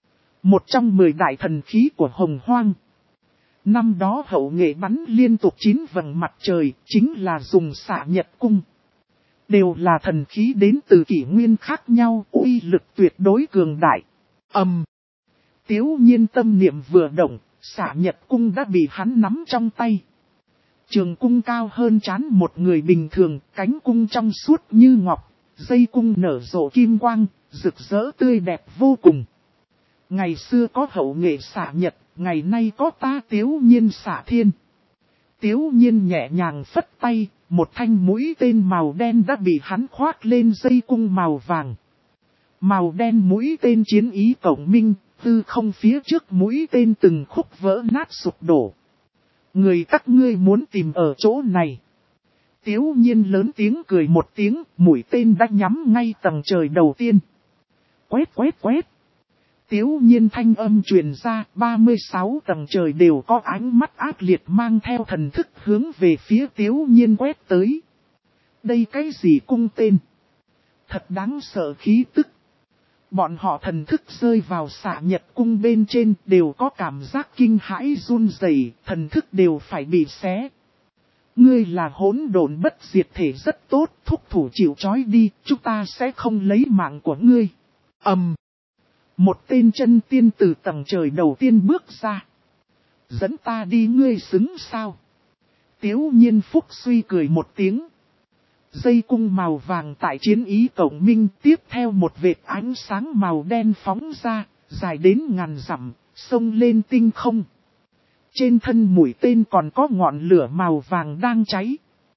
Một trong mười đại thần khí của Hồng Hoang. Năm đó hậu nghệ bắn liên tục chín vầng mặt trời, chính là dùng xạ nhật cung. Đều là thần khí đến từ kỷ nguyên khác nhau, uy lực tuyệt đối cường đại. Ầm. Um. Tiếu Nhiên tâm niệm vừa động, xạ nhật cung đã bị hắn nắm trong tay. Trường cung cao hơn trán một người bình thường, cánh cung trong suốt như ngọc, dây cung nở rộ kim quang, rực rỡ tươi đẹp vô cùng. Ngày xưa có hậu nghệ xạ nhật, ngày nay có ta Tiếu Nhiên xạ thiên. Tiếu Nhiên nhẹ nhàng phất tay, một thanh mũi tên màu đen đã bị hắn khoác lên dây cung màu vàng. Màu đen mũi tên chiến ý cộng minh, tư không phía trước mũi tên từng khúc vỡ nát sụp đổ. Người các ngươi muốn tìm ở chỗ này. Tiếu Nhiên lớn tiếng cười một tiếng, mũi tên đã nhắm ngay tầng trời đầu tiên. Quét quét quét. Tiếu Nhiên thanh âm truyền ra, ba mươi sáu tầng trời đều có ánh mắt ác liệt mang theo thần thức hướng về phía Tiếu Nhiên quét tới. Đây cái gì cung tên? Thật đáng sợ khí tức. Bọn họ thần thức rơi vào xạ nhật cung bên trên đều có cảm giác kinh hãi run rẩy, thần thức đều phải bị xé. Ngươi là hỗn độn bất diệt thể rất tốt, thúc thủ chịu trói đi, chúng ta sẽ không lấy mạng của ngươi. Ầm. Um. Một tên chân tiên từ tầng trời đầu tiên bước ra. Dẫn ta đi ngươi xứng sao? Tiếu Nhiên phúc suy cười một tiếng. Dây cung màu vàng tại chiến ý cộng minh tiếp theo một vệt ánh sáng màu đen phóng ra, dài đến ngàn dặm, xông lên tinh không. Trên thân mũi tên còn có ngọn lửa màu vàng đang cháy.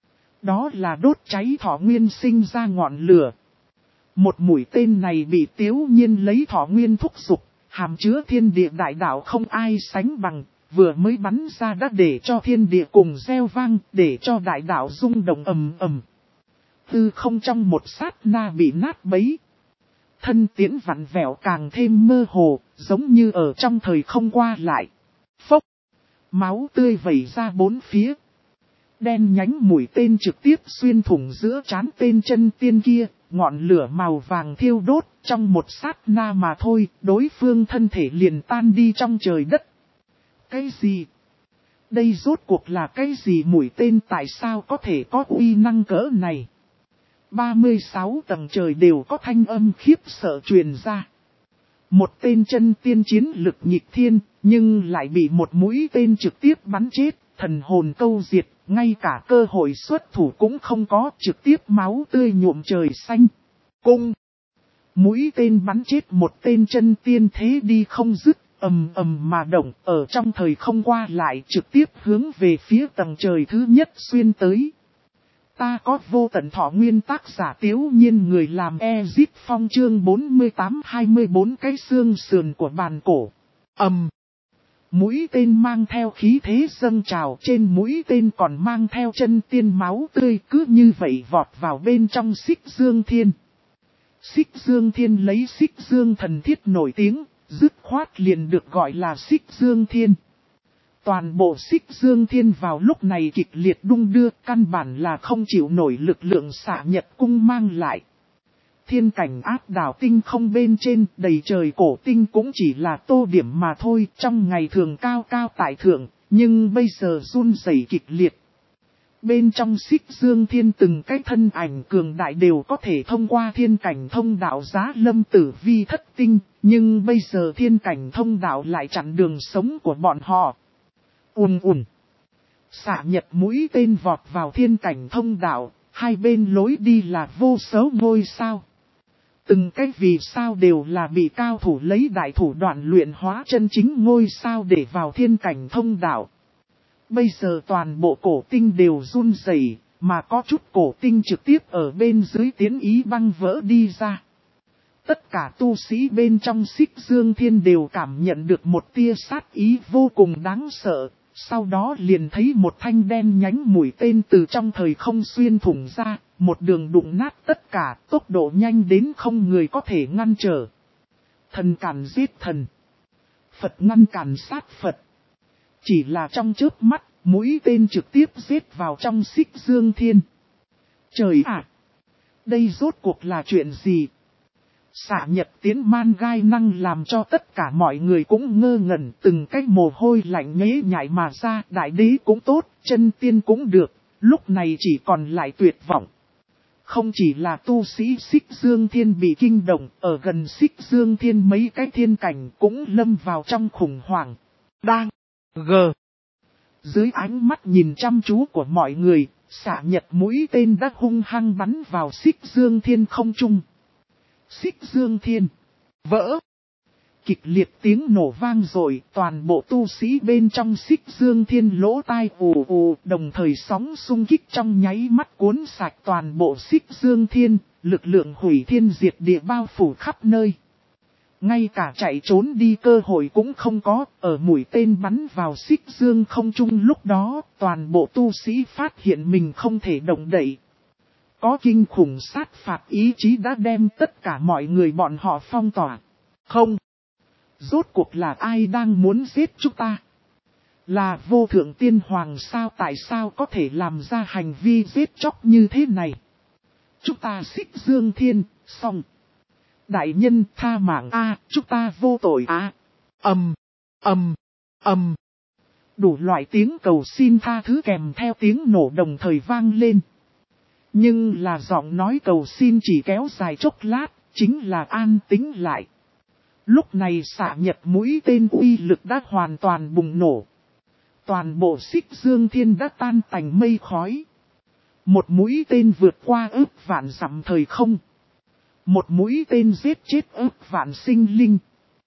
Đó là đốt cháy thọ nguyên sinh ra ngọn lửa. Một mũi tên này bị Tiếu Nhiên lấy thọ nguyên thúc dục, hàm chứa thiên địa đại đạo không ai sánh bằng, vừa mới bắn ra đã để cho thiên địa cùng reo vang, để cho đại đạo rung động ầm ầm. Tư không trong một sát na bị nát bấy. thân tiễn vặn vẹo càng thêm mơ hồ, giống như ở trong thời không qua lại. Phốc, máu tươi vẩy ra bốn phía. Đen nhánh mũi tên trực tiếp xuyên thủng giữa trán tên chân tiên kia, ngọn lửa màu vàng thiêu đốt, trong một sát na mà thôi, đối phương thân thể liền tan đi trong trời đất. Cái gì? Đây rốt cuộc là cái gì? Mũi tên tại sao có thể có uy năng cỡ này? ba mươi sáu tầng trời đều có thanh âm khiếp sợ truyền ra. Một tên chân tiên chiến lực nhịp thiên, nhưng lại bị một mũi tên trực tiếp bắn chết, thần hồn câu diệt, ngay cả cơ hội xuất thủ cũng không có, trực tiếp máu tươi nhuộm trời xanh. Cung! Mũi tên bắn chết một tên chân tiên thế đi không dứt, ầm ầm mà động, ở trong thời không qua lại trực tiếp hướng về phía tầng trời thứ nhất xuyên tới. Ta có vô tận thọ nguyên, tác giả Tiếu Nhiên, người làm Ezip Phong, chương bốn mươi tám hai mươi bốn cái xương sườn của bàn cổ. Ầm. Mũi tên mang theo khí thế dâng trào, trên mũi tên còn mang theo chân tiên máu tươi, cứ như vậy vọt vào bên trong Xích Dương Thiên. Xích Dương Thiên lấy Xích Dương thần thiết nổi tiếng, dứt khoát liền được gọi là Xích Dương Thiên. Toàn bộ Xích Dương Thiên vào lúc này kịch liệt đung đưa, căn bản là không chịu nổi lực lượng xạ nhật cung mang lại. Thiên cảnh áp đảo tinh không bên trên, đầy trời cổ tinh cũng chỉ là tô điểm mà thôi, trong ngày thường cao cao tại thượng, nhưng bây giờ run rẩy kịch liệt. Bên trong Xích Dương Thiên từng cái thân ảnh cường đại đều có thể thông qua thiên cảnh thông đạo giá lâm tử vi thất tinh, nhưng bây giờ thiên cảnh thông đạo lại chặn đường sống của bọn họ. Ùn ùn. Xạ nhật mũi tên vọt vào thiên cảnh thông đạo, hai bên lối đi là vô số ngôi sao. Từng cái vì sao đều là bị cao thủ lấy đại thủ đoạn luyện hóa chân chính ngôi sao để vào thiên cảnh thông đạo. Bây giờ toàn bộ cổ tinh đều run rẩy, mà có chút cổ tinh trực tiếp ở bên dưới tiến ý băng vỡ đi ra. Tất cả tu sĩ bên trong Xích Dương Thiên đều cảm nhận được một tia sát ý vô cùng đáng sợ. Sau đó liền thấy một thanh đen nhánh mũi tên từ trong thời không xuyên thủng ra, một đường đụng nát tất cả, tốc độ nhanh đến không người có thể ngăn trở. Thần càn giết thần, Phật ngăn càn sát Phật. Chỉ là trong chớp mắt, mũi tên trực tiếp giết vào trong Xích Dương Thiên. Trời ạ! Đây rốt cuộc là chuyện gì? Xạ nhật tiến man gai năng làm cho tất cả mọi người cũng ngơ ngẩn, từng cái mồ hôi lạnh nhễ nhại mà ra, đại đế cũng tốt, chân tiên cũng được, lúc này chỉ còn lại tuyệt vọng. Không chỉ là tu sĩ Xích Dương Thiên bị kinh động, ở gần Xích Dương Thiên mấy cái thiên cảnh cũng lâm vào trong khủng hoảng. Đang gờ. Dưới ánh mắt nhìn chăm chú của mọi người, xạ nhật mũi tên đã hung hăng bắn vào Xích Dương Thiên không trung. Xích Dương Thiên vỡ. Kịch liệt tiếng nổ vang rồi, toàn bộ tu sĩ bên trong Xích Dương Thiên lỗ tai ù ù, đồng thời sóng xung kích trong nháy mắt cuốn sạch toàn bộ Xích Dương Thiên, lực lượng hủy thiên diệt địa bao phủ khắp nơi. Ngay cả chạy trốn đi cơ hội cũng không có, ở mũi tên bắn vào Xích Dương không trung lúc đó, toàn bộ tu sĩ phát hiện mình không thể động đậy. Có kinh khủng sát phạt ý chí đã đem tất cả mọi người bọn họ phong tỏa. Không. Rốt cuộc là ai đang muốn giết chúng ta? Là vô thượng tiên hoàng sao? Tại sao có thể làm ra hành vi giết chóc như thế này? Chúng ta Xích Dương Thiên, xong. Đại nhân tha mạng a, chúng ta vô tội a. Ầm, ầm, ầm. Đủ loại tiếng cầu xin tha thứ kèm theo tiếng nổ đồng thời vang lên. Nhưng là giọng nói cầu xin chỉ kéo dài chốc lát, chính là an tĩnh lại. Lúc này xạ nhật mũi tên uy lực đã hoàn toàn bùng nổ. Toàn bộ Xích Dương Thiên đã tan tành mây khói. Một mũi tên vượt qua ước vạn dặm thời không. Một mũi tên giết chết ước vạn sinh linh.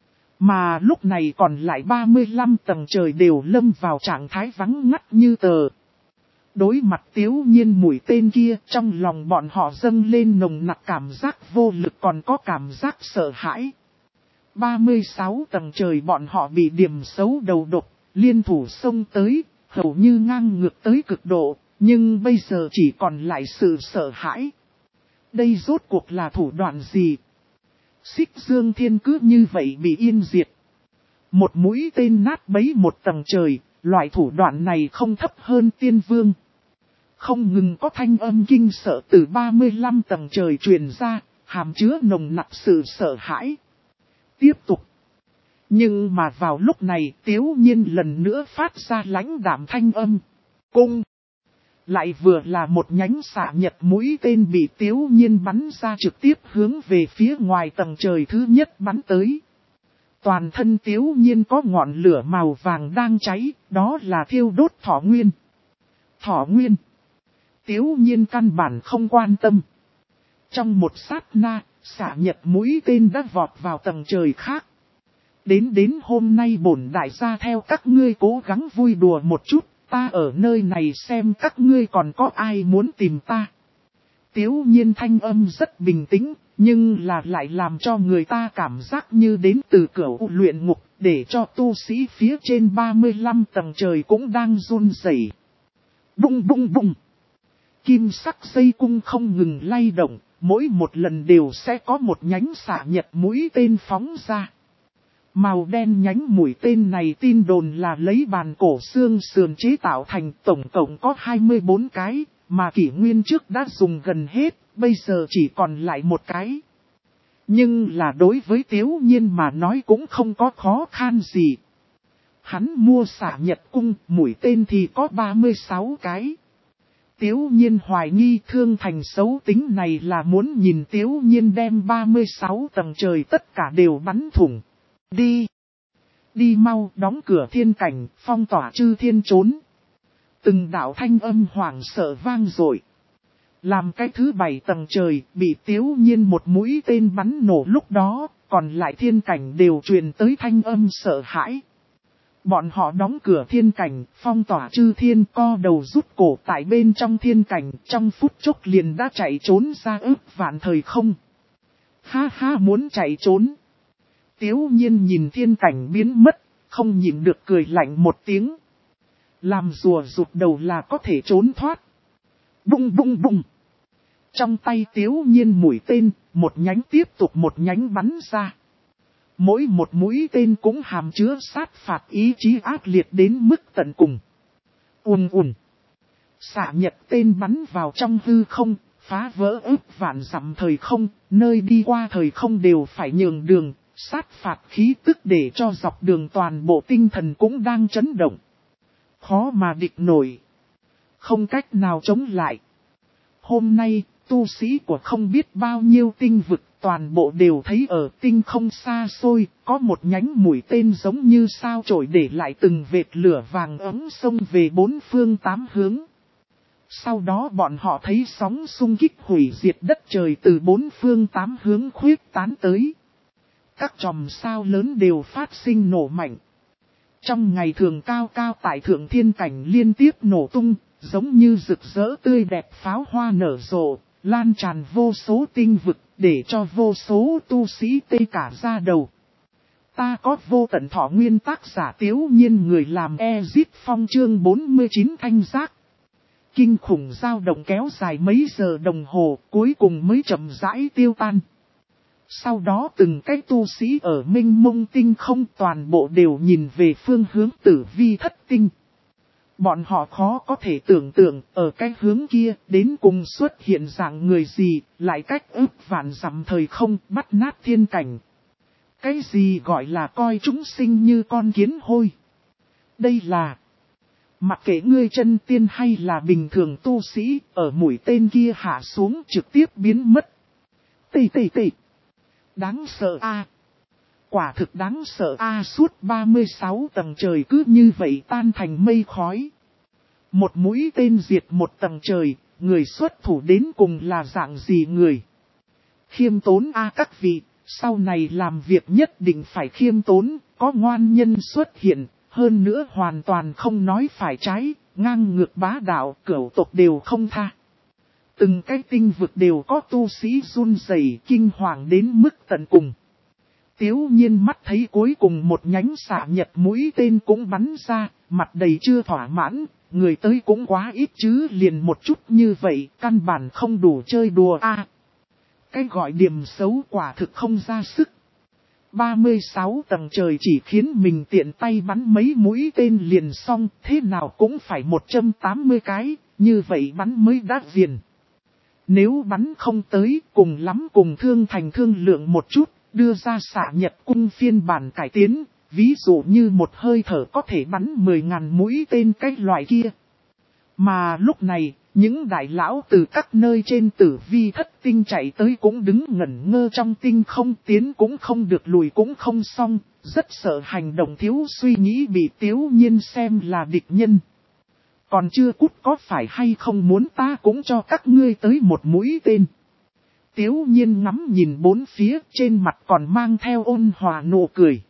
Mà lúc này còn lại ba mươi lăm tầng trời đều lâm vào trạng thái vắng ngắt như tờ. Đối mặt Tiếu Nhiên mũi tên kia, trong lòng bọn họ dâng lên nồng nặc cảm giác vô lực còn có cảm giác sợ hãi. ba mươi sáu tầng trời bọn họ bị điểm xấu đầu độc, liên thủ xông tới, hầu như ngang ngược tới cực độ, nhưng bây giờ chỉ còn lại sự sợ hãi. Đây rốt cuộc là thủ đoạn gì? Xích Dương Thiên cứ như vậy bị yên diệt. Một mũi tên nát bấy một tầng trời, loại thủ đoạn này không thấp hơn tiên vương. Không ngừng có thanh âm kinh sợ từ ba mươi lăm tầng trời truyền ra, hàm chứa nồng nặc sự sợ hãi. Tiếp tục. Nhưng mà vào lúc này Tiếu Nhiên lần nữa phát ra lãnh đạm thanh âm. Cung. Lại vừa là một nhánh xạ nhật mũi tên bị Tiếu Nhiên bắn ra trực tiếp hướng về phía ngoài tầng trời thứ nhất bắn tới. Toàn thân Tiếu Nhiên có ngọn lửa màu vàng đang cháy, đó là thiêu đốt thọ nguyên. Thọ nguyên. Tiếu Nhiên căn bản không quan tâm. Trong một sát na, xạ nhật mũi tên đã vọt vào tầng trời khác. Đến đến hôm nay bổn đại gia theo các ngươi cố gắng vui đùa một chút, ta ở nơi này xem các ngươi còn có ai muốn tìm ta. Tiếu Nhiên thanh âm rất bình tĩnh, nhưng là lại làm cho người ta cảm giác như đến từ cửa luyện ngục, để cho tu sĩ phía trên ba mươi lăm tầng trời cũng đang run rẩy. Bung bung bung. Kim sắc dây cung không ngừng lay động, mỗi một lần đều sẽ có một nhánh xạ nhật mũi tên phóng ra. Màu đen nhánh mũi tên này tin đồn là lấy bàn cổ xương sườn chế tạo thành, tổng cộng có hai mươi bốn cái, mà kỷ nguyên trước đã dùng gần hết, bây giờ chỉ còn lại một cái. Nhưng là đối với Tiếu Nhiên mà nói cũng không có khó khăn gì. Hắn mua xạ nhật cung, mũi tên thì có ba mươi sáu cái. Tiếu Nhiên hoài nghi Thương Thành xấu tính này là muốn nhìn Tiếu Nhiên đem ba mươi sáu tầng trời tất cả đều bắn thủng. Đi! Đi mau, đóng cửa thiên cảnh, phong tỏa chư thiên trốn. Từng đạo thanh âm hoảng sợ vang dội. Làm cái thứ bảy tầng trời, bị Tiếu Nhiên một mũi tên bắn nổ lúc đó, còn lại thiên cảnh đều truyền tới thanh âm sợ hãi. Bọn họ đóng cửa thiên cảnh, phong tỏa chư thiên, co đầu rút cổ tại bên trong thiên cảnh, trong phút chốc liền đã chạy trốn ra ước vạn thời không. Ha ha, muốn chạy trốn. Tiếu Nhiên nhìn thiên cảnh biến mất, không nhịn được cười lạnh một tiếng. Làm rùa rụt đầu là có thể trốn thoát. Bung bung bung. Trong tay Tiếu Nhiên mũi tên, một nhánh tiếp tục một nhánh bắn ra. Mỗi một mũi tên cũng hàm chứa sát phạt ý chí ác liệt đến mức tận cùng. Ùn ùn. Xạ nhật tên bắn vào trong hư không, phá vỡ ức vạn dặm thời không, nơi đi qua thời không đều phải nhường đường, sát phạt khí tức để cho dọc đường toàn bộ tinh thần cũng đang chấn động. Khó mà địch nổi. Không cách nào chống lại. Hôm nay, tu sĩ của không biết bao nhiêu tinh vực toàn bộ đều thấy ở tinh không xa xôi, có một nhánh mũi tên giống như sao chổi để lại từng vệt lửa vàng ấm xông về bốn phương tám hướng. Sau đó bọn họ thấy sóng xung kích hủy diệt đất trời từ bốn phương tám hướng khuyết tán tới. Các chòm sao lớn đều phát sinh nổ mạnh. Trong ngày thường cao cao tại thượng thiên cảnh liên tiếp nổ tung, giống như rực rỡ tươi đẹp pháo hoa nở rộ, lan tràn vô số tinh vực, để cho vô số tu sĩ tê cả da đầu. Ta có vô tận thọ nguyên, tác giả Tiếu Nhiên, người làm Ezip Phong, chương bốn mươi chín thanh giác. Kinh khủng dao động kéo dài mấy giờ đồng hồ, cuối cùng mới chậm rãi tiêu tan. Sau đó từng cái tu sĩ ở minh mông tinh không toàn bộ đều nhìn về phương hướng tử vi thất tinh. Bọn họ khó có thể tưởng tượng ở cái hướng kia đến cùng xuất hiện dạng người gì, lại cách ức vạn dặm thời không bắt nát thiên cảnh. Cái gì gọi là coi chúng sinh như con kiến hôi? Đây là... Mặc kệ ngươi chân tiên hay là bình thường tu sĩ, ở mũi tên kia hạ xuống trực tiếp biến mất. Tì tì tì. Đáng sợ a. Quả thực đáng sợ a, suốt ba mươi sáu tầng trời cứ như vậy tan thành mây khói. Một mũi tên diệt một tầng trời, người xuất thủ đến cùng là dạng gì người? Khiêm tốn a các vị, sau này làm việc nhất định phải khiêm tốn, có ngoan nhân xuất hiện, hơn nữa hoàn toàn không nói phải trái, ngang ngược bá đạo, cửu tộc đều không tha. Từng cái tinh vực đều có tu sĩ run rẩy kinh hoàng đến mức tận cùng. Tiếu Nhiên mắt thấy cuối cùng một nhánh xạ nhật mũi tên cũng bắn ra, mặt đầy chưa thỏa mãn, người tới cũng quá ít chứ liền một chút như vậy, căn bản không đủ chơi đùa a. Cái gọi điểm xấu quả thực không ra sức. ba mươi sáu tầng trời chỉ khiến mình tiện tay bắn mấy mũi tên liền xong, thế nào cũng phải một trăm tám mươi cái, như vậy bắn mới đã viền. Nếu bắn không tới, cùng lắm cùng thương thành thương lượng một chút, đưa ra xạ nhật cung phiên bản cải tiến, ví dụ như một hơi thở có thể bắn mười ngàn mũi tên cái loại kia. Mà lúc này, những đại lão từ các nơi trên tử vi thất tinh chạy tới cũng đứng ngẩn ngơ trong tinh không, tiến cũng không được lùi cũng không xong, rất sợ hành động thiếu suy nghĩ bị Tiếu Nhiên xem là địch nhân. Còn chưa cút có phải hay không muốn ta cũng cho các ngươi tới một mũi tên. Tiếu Nhiên ngắm nhìn bốn phía, trên mặt còn mang theo ôn hòa nụ cười.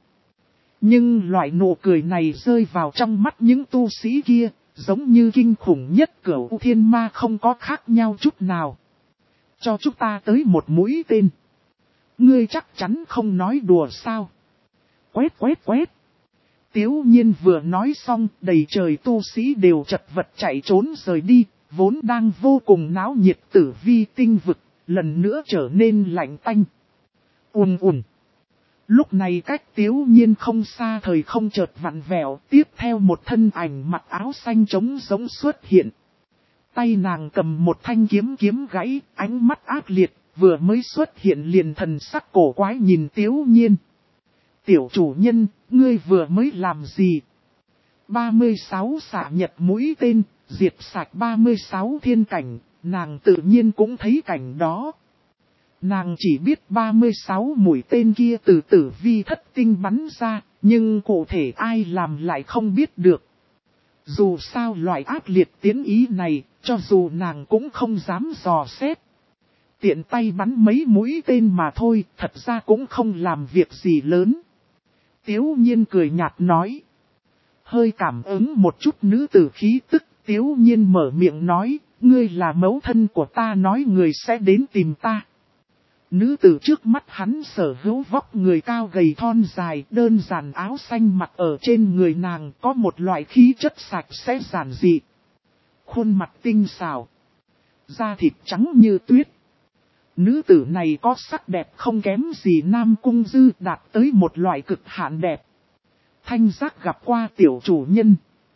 Nhưng loại nụ cười này rơi vào trong mắt những tu sĩ kia, giống như kinh khủng nhất cửu thiên ma không có khác nhau chút nào. Cho chúng ta tới một mũi tên. Ngươi chắc chắn không nói đùa sao. Quét quét quét. Tiếu Nhiên vừa nói xong, đầy trời tu sĩ đều chật vật chạy trốn rời đi, vốn đang vô cùng náo nhiệt tử vi tinh vực, lần nữa trở nên lạnh tanh. Ùn ùn. Lúc này cách Tiếu Nhiên không xa thời không chợt vặn vẹo, tiếp theo một thân ảnh mặc áo xanh trống giống xuất hiện. Tay nàng cầm một thanh kiếm kiếm gãy, ánh mắt ác liệt, vừa mới xuất hiện liền thần sắc cổ quái nhìn Tiếu Nhiên. Tiểu chủ nhân, ngươi vừa mới làm gì? ba mươi sáu xạ nhật mũi tên, diệt sạch ba mươi sáu thiên cảnh, nàng tự nhiên cũng thấy cảnh đó. Nàng chỉ biết ba mươi sáu mũi tên kia từ tử vi thất tinh bắn ra, nhưng cụ thể ai làm lại không biết được. Dù sao loại ác liệt tiến ý này, cho dù nàng cũng không dám dò xét. Tiện tay bắn mấy mũi tên mà thôi, thật ra cũng không làm việc gì lớn. Tiếu Nhiên cười nhạt nói. Hơi cảm ứng một chút nữ tử khí tức, Tiếu Nhiên mở miệng nói, ngươi là mẫu thân của ta, nói người sẽ đến tìm ta. Nữ tử trước mắt hắn sở hữu vóc người cao gầy thon dài, đơn giản áo xanh mặc ở trên người nàng có một loại khí chất sạch sẽ giản dị. Khuôn mặt tinh xảo, da thịt trắng như tuyết. Nữ tử này có sắc đẹp không kém gì Nam Cung Dư, đạt tới một loại cực hạn đẹp. Thanh Giác gặp qua tiểu chủ nhân.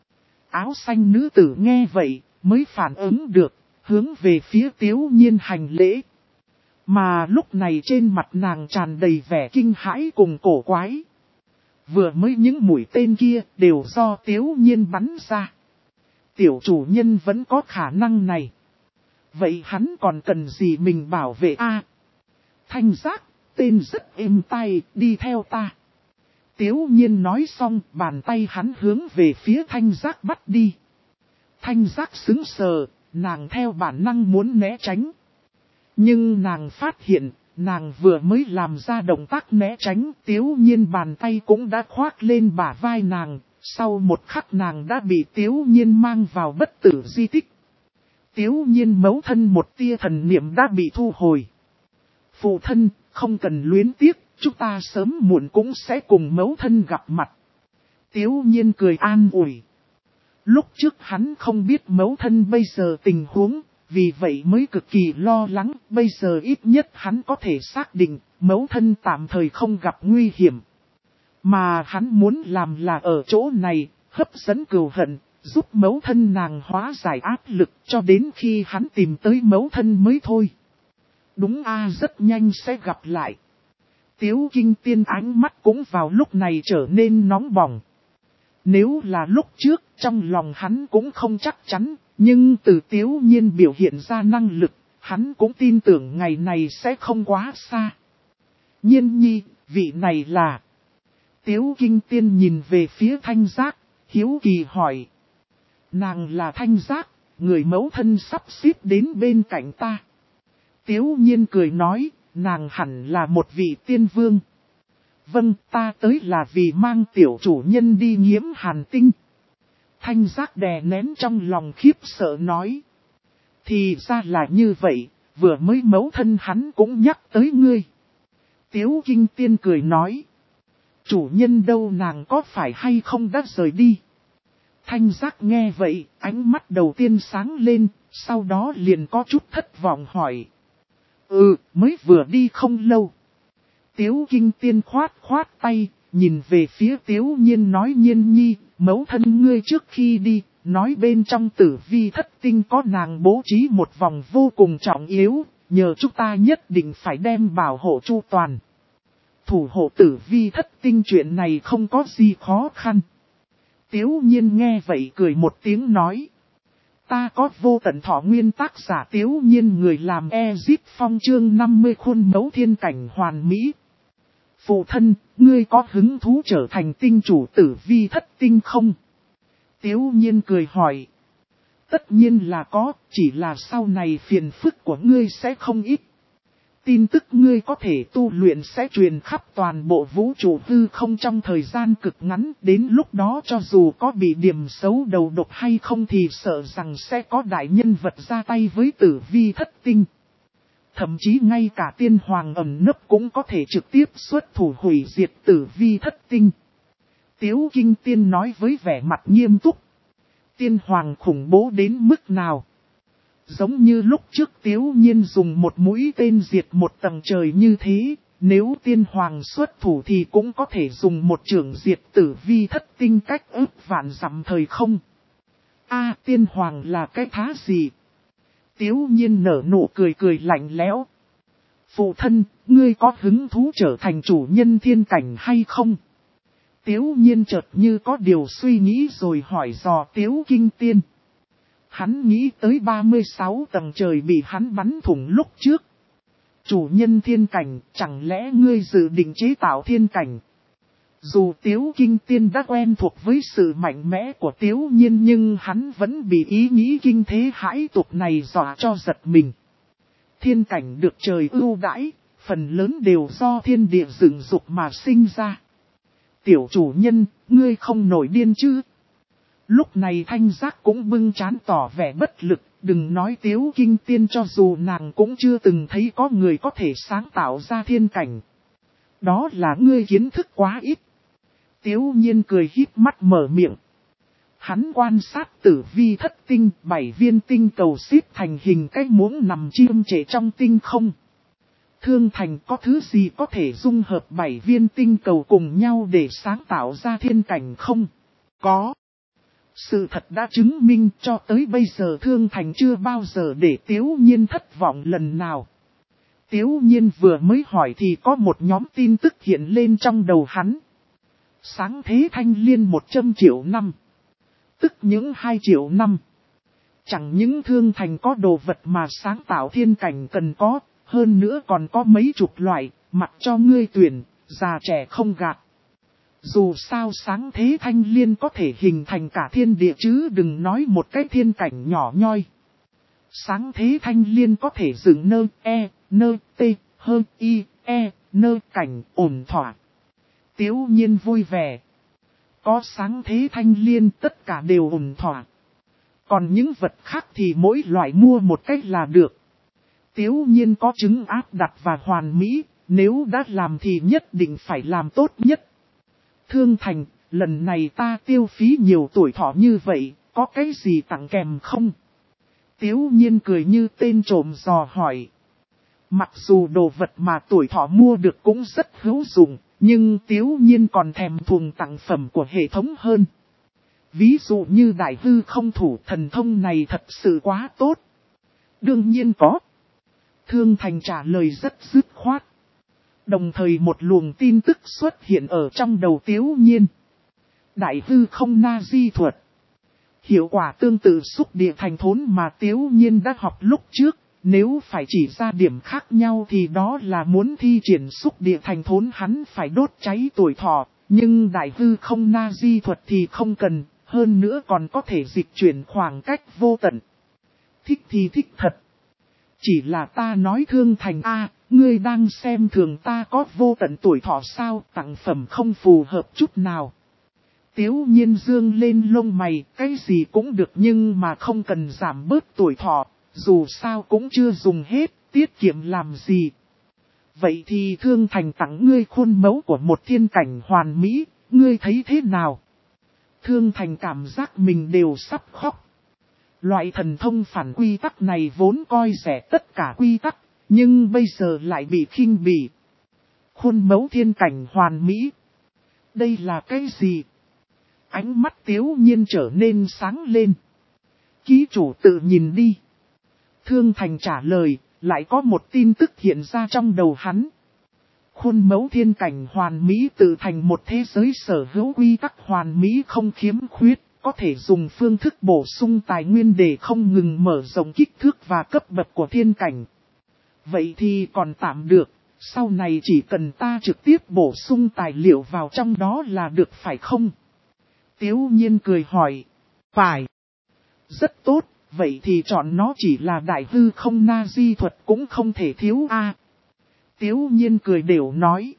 Áo xanh nữ tử nghe vậy, mới phản ứng được, hướng về phía Tiếu Nhiên hành lễ. Mà lúc này trên mặt nàng tràn đầy vẻ kinh hãi cùng cổ quái. Vừa mới những mũi tên kia đều do Tiếu Nhiên bắn ra. Tiểu chủ nhân vẫn có khả năng này. Vậy hắn còn cần gì mình bảo vệ a? À, Thanh Giác, tên rất êm tai, đi theo ta. Tiếu Nhiên nói xong, bàn tay hắn hướng về phía Thanh Giác bắt đi. Thanh Giác sững sờ, nàng theo bản năng muốn né tránh. Nhưng nàng phát hiện, nàng vừa mới làm ra động tác né tránh, Tiếu Nhiên bàn tay cũng đã khoác lên bả vai nàng, sau một khắc nàng đã bị Tiếu Nhiên mang vào bất tử di tích. Tiếu Nhiên mẫu thân một tia thần niệm đã bị thu hồi. Phụ thân, không cần luyến tiếc, chúng ta sớm muộn cũng sẽ cùng mẫu thân gặp mặt. Tiếu Nhiên cười an ủi. Lúc trước hắn không biết mẫu thân bây giờ tình huống, vì vậy mới cực kỳ lo lắng, bây giờ ít nhất hắn có thể xác định, mẫu thân tạm thời không gặp nguy hiểm. Mà hắn muốn làm là ở chỗ này, hấp dẫn cừu hận, giúp mẫu thân nàng hóa giải áp lực cho đến khi hắn tìm tới mẫu thân mới thôi. Đúng a, rất nhanh sẽ gặp lại. Tiếu Kinh Tiên ánh mắt cũng vào lúc này trở nên nóng bỏng. Nếu là lúc trước, trong lòng hắn cũng không chắc chắn, nhưng từ Tiếu Nhiên biểu hiện ra năng lực, hắn cũng tin tưởng ngày này sẽ không quá xa. Nhiên nhi, vị này là... Tiếu Kinh Tiên nhìn về phía Thanh Giác, hiếu kỳ hỏi. Nàng là Thanh Giác, người mẫu thân sắp xếp đến bên cạnh ta. Tiếu Nhiên cười nói, nàng hẳn là một vị tiên vương. Vâng, ta tới là vì mang tiểu chủ nhân đi nhiễm hàn tinh. Thanh Giác đè nén trong lòng khiếp sợ nói. Thì ra là như vậy, vừa mới mẫu thân hắn cũng nhắc tới ngươi. Tiếu Kinh Tiên cười nói. Chủ nhân đâu, nàng có phải hay không đã rời đi? Thanh Giác nghe vậy, ánh mắt đầu tiên sáng lên, sau đó liền có chút thất vọng hỏi. Ừ, mới vừa đi không lâu. Tiếu Kinh Tiên khoát khoát tay, nhìn về phía Tiếu Nhiên nói Nhiên nhi, mẫu thân ngươi trước khi đi, nói bên trong tử vi thất tinh có nàng bố trí một vòng vô cùng trọng yếu, nhờ chúng ta nhất định phải đem bảo hộ chu toàn. Thủ hộ tử vi thất tinh chuyện này không có gì khó khăn. Tiếu Nhiên nghe vậy cười một tiếng nói. Ta có vô tận thọ nguyên tác giả Tiếu Nhiên người làm Ezip Phong chương năm mươi khuôn mẫu thiên cảnh hoàn mỹ. Phụ thân, ngươi có hứng thú trở thành tinh chủ tử vi thất tinh không? Tiếu Nhiên cười hỏi. Tất nhiên là có, chỉ là sau này phiền phức của ngươi sẽ không ít. Tin tức ngươi có thể tu luyện sẽ truyền khắp toàn bộ vũ trụ hư không trong thời gian cực ngắn. Đến lúc đó cho dù có bị điểm xấu đầu độc hay không thì sợ rằng sẽ có đại nhân vật ra tay với tử vi thất tinh. Thậm chí ngay cả tiên hoàng ẩn nấp cũng có thể trực tiếp xuất thủ hủy diệt tử vi thất tinh. Tiếu Kinh Tiên nói với vẻ mặt nghiêm túc. Tiên hoàng khủng bố đến mức nào? Giống như lúc trước Tiếu Nhiên dùng một mũi tên diệt một tầng trời như thế, nếu tiên hoàng xuất thủ thì cũng có thể dùng một chưởng diệt tử vi thất tinh cách ức vạn dặm thời không. A tiên hoàng là cái thá gì? Tiếu Nhiên nở nụ cười cười lạnh lẽo. Phụ thân, ngươi có hứng thú trở thành chủ nhân thiên cảnh hay không? Tiếu Nhiên chợt như có điều suy nghĩ rồi hỏi dò Tiếu Kinh Tiên. Hắn nghĩ tới ba mươi sáu tầng trời bị hắn bắn thủng lúc trước. Chủ nhân thiên cảnh, chẳng lẽ ngươi dự định chế tạo thiên cảnh? Dù Tiếu Kinh Tiên đã quen thuộc với sự mạnh mẽ của Tiếu Nhiên nhưng hắn vẫn bị ý nghĩ kinh thế hãi tục này dọa cho giật mình. Thiên cảnh được trời ưu đãi, phần lớn đều do thiên địa dựng dục mà sinh ra. Tiểu chủ nhân, ngươi không nổi điên chứ? Lúc này Thanh Giác cũng bưng trán tỏ vẻ bất lực, đừng nói Tiếu Kinh Tiên cho dù nàng cũng chưa từng thấy có người có thể sáng tạo ra thiên cảnh. Đó là ngươi kiến thức quá ít. Tiếu Nhiên cười híp mắt mở miệng. Hắn quan sát tử vi thất tinh, bảy viên tinh cầu xếp thành hình cái muỗng nằm chiêm trệ trong tinh không. Thương Thành có thứ gì có thể dung hợp bảy viên tinh cầu cùng nhau để sáng tạo ra thiên cảnh không? Có. Sự thật đã chứng minh cho tới bây giờ Thương Thành chưa bao giờ để Tiếu Nhiên thất vọng lần nào. Tiếu Nhiên vừa mới hỏi thì có một nhóm tin tức hiện lên trong đầu hắn. Sáng thế thanh liên một trăm triệu năm. Tức những hai triệu năm. Chẳng những Thương Thành có đồ vật mà sáng tạo thiên cảnh cần có, hơn nữa còn có mấy chục loại, mặc cho ngươi tuyển, già trẻ không gạt. Dù sao sáng thế thanh liên có thể hình thành cả thiên địa chứ đừng nói một cái thiên cảnh nhỏ nhoi. Sáng thế thanh liên có thể dựng nơ, e, nơ, tê, hơ, y, e, nơ cảnh ổn thỏa. Tiếu Nhiên vui vẻ. Có sáng thế thanh liên tất cả đều ổn thỏa. Còn những vật khác thì mỗi loại mua một cách là được. Tiếu Nhiên có chứng áp đặt và hoàn mỹ, nếu đã làm thì nhất định phải làm tốt nhất. Thương Thành, lần này ta tiêu phí nhiều tuổi thọ như vậy, có cái gì tặng kèm không? Tiếu Nhiên cười như tên trộm dò hỏi. Mặc dù đồ vật mà tuổi thọ mua được cũng rất hữu dụng, nhưng Tiếu Nhiên còn thèm thuồng tặng phẩm của hệ thống hơn. Ví dụ như đại hư không thủ thần thông này thật sự quá tốt. Đương nhiên có. Thương Thành trả lời rất dứt khoát. Đồng thời một luồng tin tức xuất hiện ở trong đầu Tiếu Nhiên. Đại hư không na di thuật. Hiệu quả tương tự xúc địa thành thốn mà Tiếu Nhiên đã học lúc trước. Nếu phải chỉ ra điểm khác nhau thì đó là muốn thi triển xúc địa thành thốn hắn phải đốt cháy tuổi thọ. Nhưng đại hư không na di thuật thì không cần, hơn nữa còn có thể dịch chuyển khoảng cách vô tận. Thích thì thích thật. Chỉ là ta nói Thương Thành A, ngươi đang xem thường ta có vô tận tuổi thọ sao, tặng phẩm không phù hợp chút nào. Tiếu Nhiên dương lên lông mày, cái gì cũng được nhưng mà không cần giảm bớt tuổi thọ, dù sao cũng chưa dùng hết, tiết kiệm làm gì. Vậy thì Thương Thành tặng ngươi khuôn mẫu của một thiên cảnh hoàn mỹ, ngươi thấy thế nào? Thương Thành cảm giác mình đều sắp khóc. Loại thần thông phản quy tắc này vốn coi rẻ tất cả quy tắc, Nhưng bây giờ lại bị khinh bỉ. Khuôn mẫu thiên cảnh hoàn mỹ. Đây là cái gì? Ánh mắt Tiếu Nhiên trở nên sáng lên. Ký chủ tự nhìn đi. Thương Thành trả lời, lại có một tin tức hiện ra trong đầu hắn. Khuôn mẫu thiên cảnh hoàn mỹ tự thành một thế giới sở hữu quy tắc hoàn mỹ không khiếm khuyết, có thể dùng phương thức bổ sung tài nguyên để không ngừng mở rộng kích thước và cấp bậc của thiên cảnh. Vậy thì còn tạm được, sau này chỉ cần ta trực tiếp bổ sung tài liệu vào trong đó là được phải không? Tiếu Nhiên cười hỏi. Phải. Rất tốt, vậy thì chọn nó chỉ là đại hư không na di thuật cũng không thể thiếu a. À, Tiếu Nhiên cười đều nói.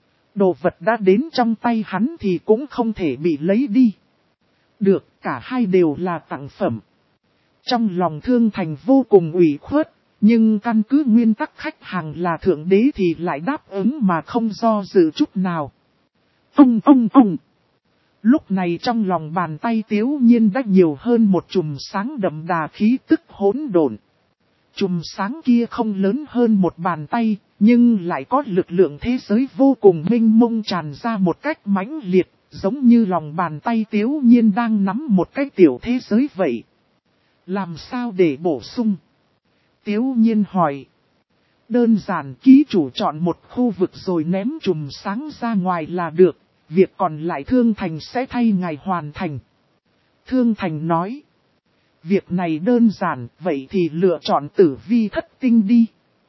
Đồ vật đã đến trong tay hắn thì cũng không thể bị lấy đi. Được, cả hai đều là tặng phẩm. Trong lòng Thương Thành vô cùng ủy khuất, nhưng căn cứ nguyên tắc khách hàng là thượng đế thì lại đáp ứng mà không do dự chút nào. Ông ông ông. Lúc này trong lòng bàn tay Tiếu Nhiên đã nhiều hơn một chùm sáng đậm đà khí tức hỗn độn. Chùm sáng kia không lớn hơn một bàn tay, nhưng lại có lực lượng thế giới vô cùng mênh mông tràn ra một cách mãnh liệt, giống như lòng bàn tay Tiếu Nhiên đang nắm một cái tiểu thế giới vậy. Làm sao để bổ sung? Tiếu Nhiên hỏi. Đơn giản ký chủ chọn một khu vực rồi ném chùm sáng ra ngoài là được, việc còn lại Thương Thành sẽ thay ngài hoàn thành. Thương Thành nói. Việc này đơn giản, vậy thì lựa chọn Tử Vi Thất Tinh đi.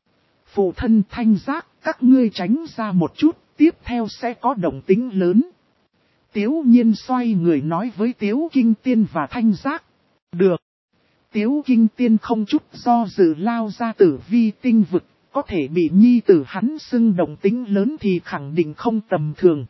Phụ thân Thanh Giác, các ngươi tránh ra một chút, tiếp theo sẽ có động tĩnh lớn. Tiếu Nhiên xoay người nói với Tiếu Kinh Tiên và Thanh Giác. Được. Tiếu Kinh Tiên không chút do dự lao ra Tử Vi tinh vực, có thể bị nhi tử hắn xưng động tĩnh lớn thì khẳng định không tầm thường.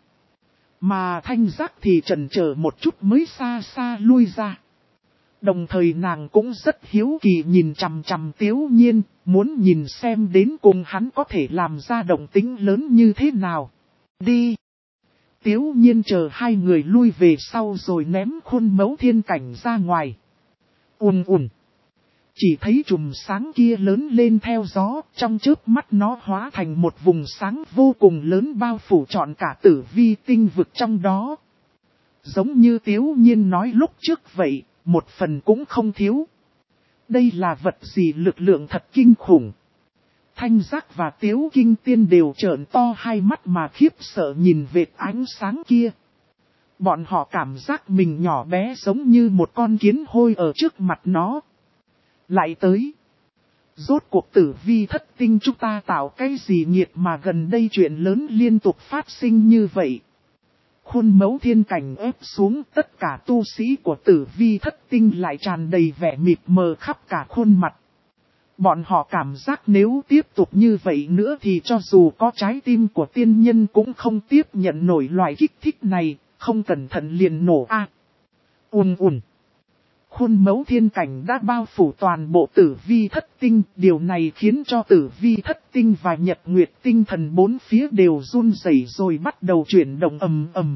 Mà Thanh Giác thì chần chờ một chút mới xa xa lui ra. Đồng thời nàng cũng rất hiếu kỳ nhìn chằm chằm Tiếu Nhiên, muốn nhìn xem đến cùng hắn có thể làm ra động tĩnh lớn như thế nào. Đi! Tiếu Nhiên chờ hai người lui về sau rồi ném khuôn mẫu thiên cảnh ra ngoài. Ùn ùn! Chỉ thấy chùm sáng kia lớn lên theo gió, trong chớp mắt nó hóa thành một vùng sáng vô cùng lớn bao phủ trọn cả Tử Vi tinh vực trong đó. Giống như Tiếu Nhiên nói lúc trước vậy. Một phần cũng không thiếu. Đây là vật gì lực lượng thật kinh khủng. Thanh Giác và Tiếu Kinh Tiên đều trợn to hai mắt mà khiếp sợ nhìn vệt ánh sáng kia. Bọn họ cảm giác mình nhỏ bé giống như một con kiến hôi ở trước mặt nó. Lại tới. Rốt cuộc Tử Vi Thất Tinh chúng ta tạo cái gì nghiệt mà gần đây chuyện lớn liên tục phát sinh như vậy. Khuôn mẫu thiên cảnh ép xuống, tất cả tu sĩ của Tử Vi Thất Tinh lại tràn đầy vẻ mịt mờ khắp cả khuôn mặt. Bọn họ cảm giác nếu tiếp tục như vậy nữa thì cho dù có trái tim của tiên nhân cũng không tiếp nhận nổi loại kích thích này, không cẩn thận liền nổ a. Ùn ùn. Khuôn mẫu thiên cảnh đã bao phủ toàn bộ Tử Vi Thất Tinh, điều này khiến cho Tử Vi Thất Tinh và Nhật Nguyệt Tinh thần bốn phía đều run rẩy rồi bắt đầu chuyển động ầm ầm.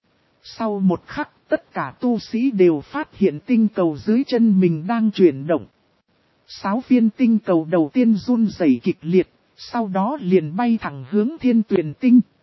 Sau một khắc, tất cả tu sĩ đều phát hiện tinh cầu dưới chân mình đang chuyển động. Sáu viên tinh cầu đầu tiên run rẩy kịch liệt, sau đó liền bay thẳng hướng Thiên Tuyền Tinh.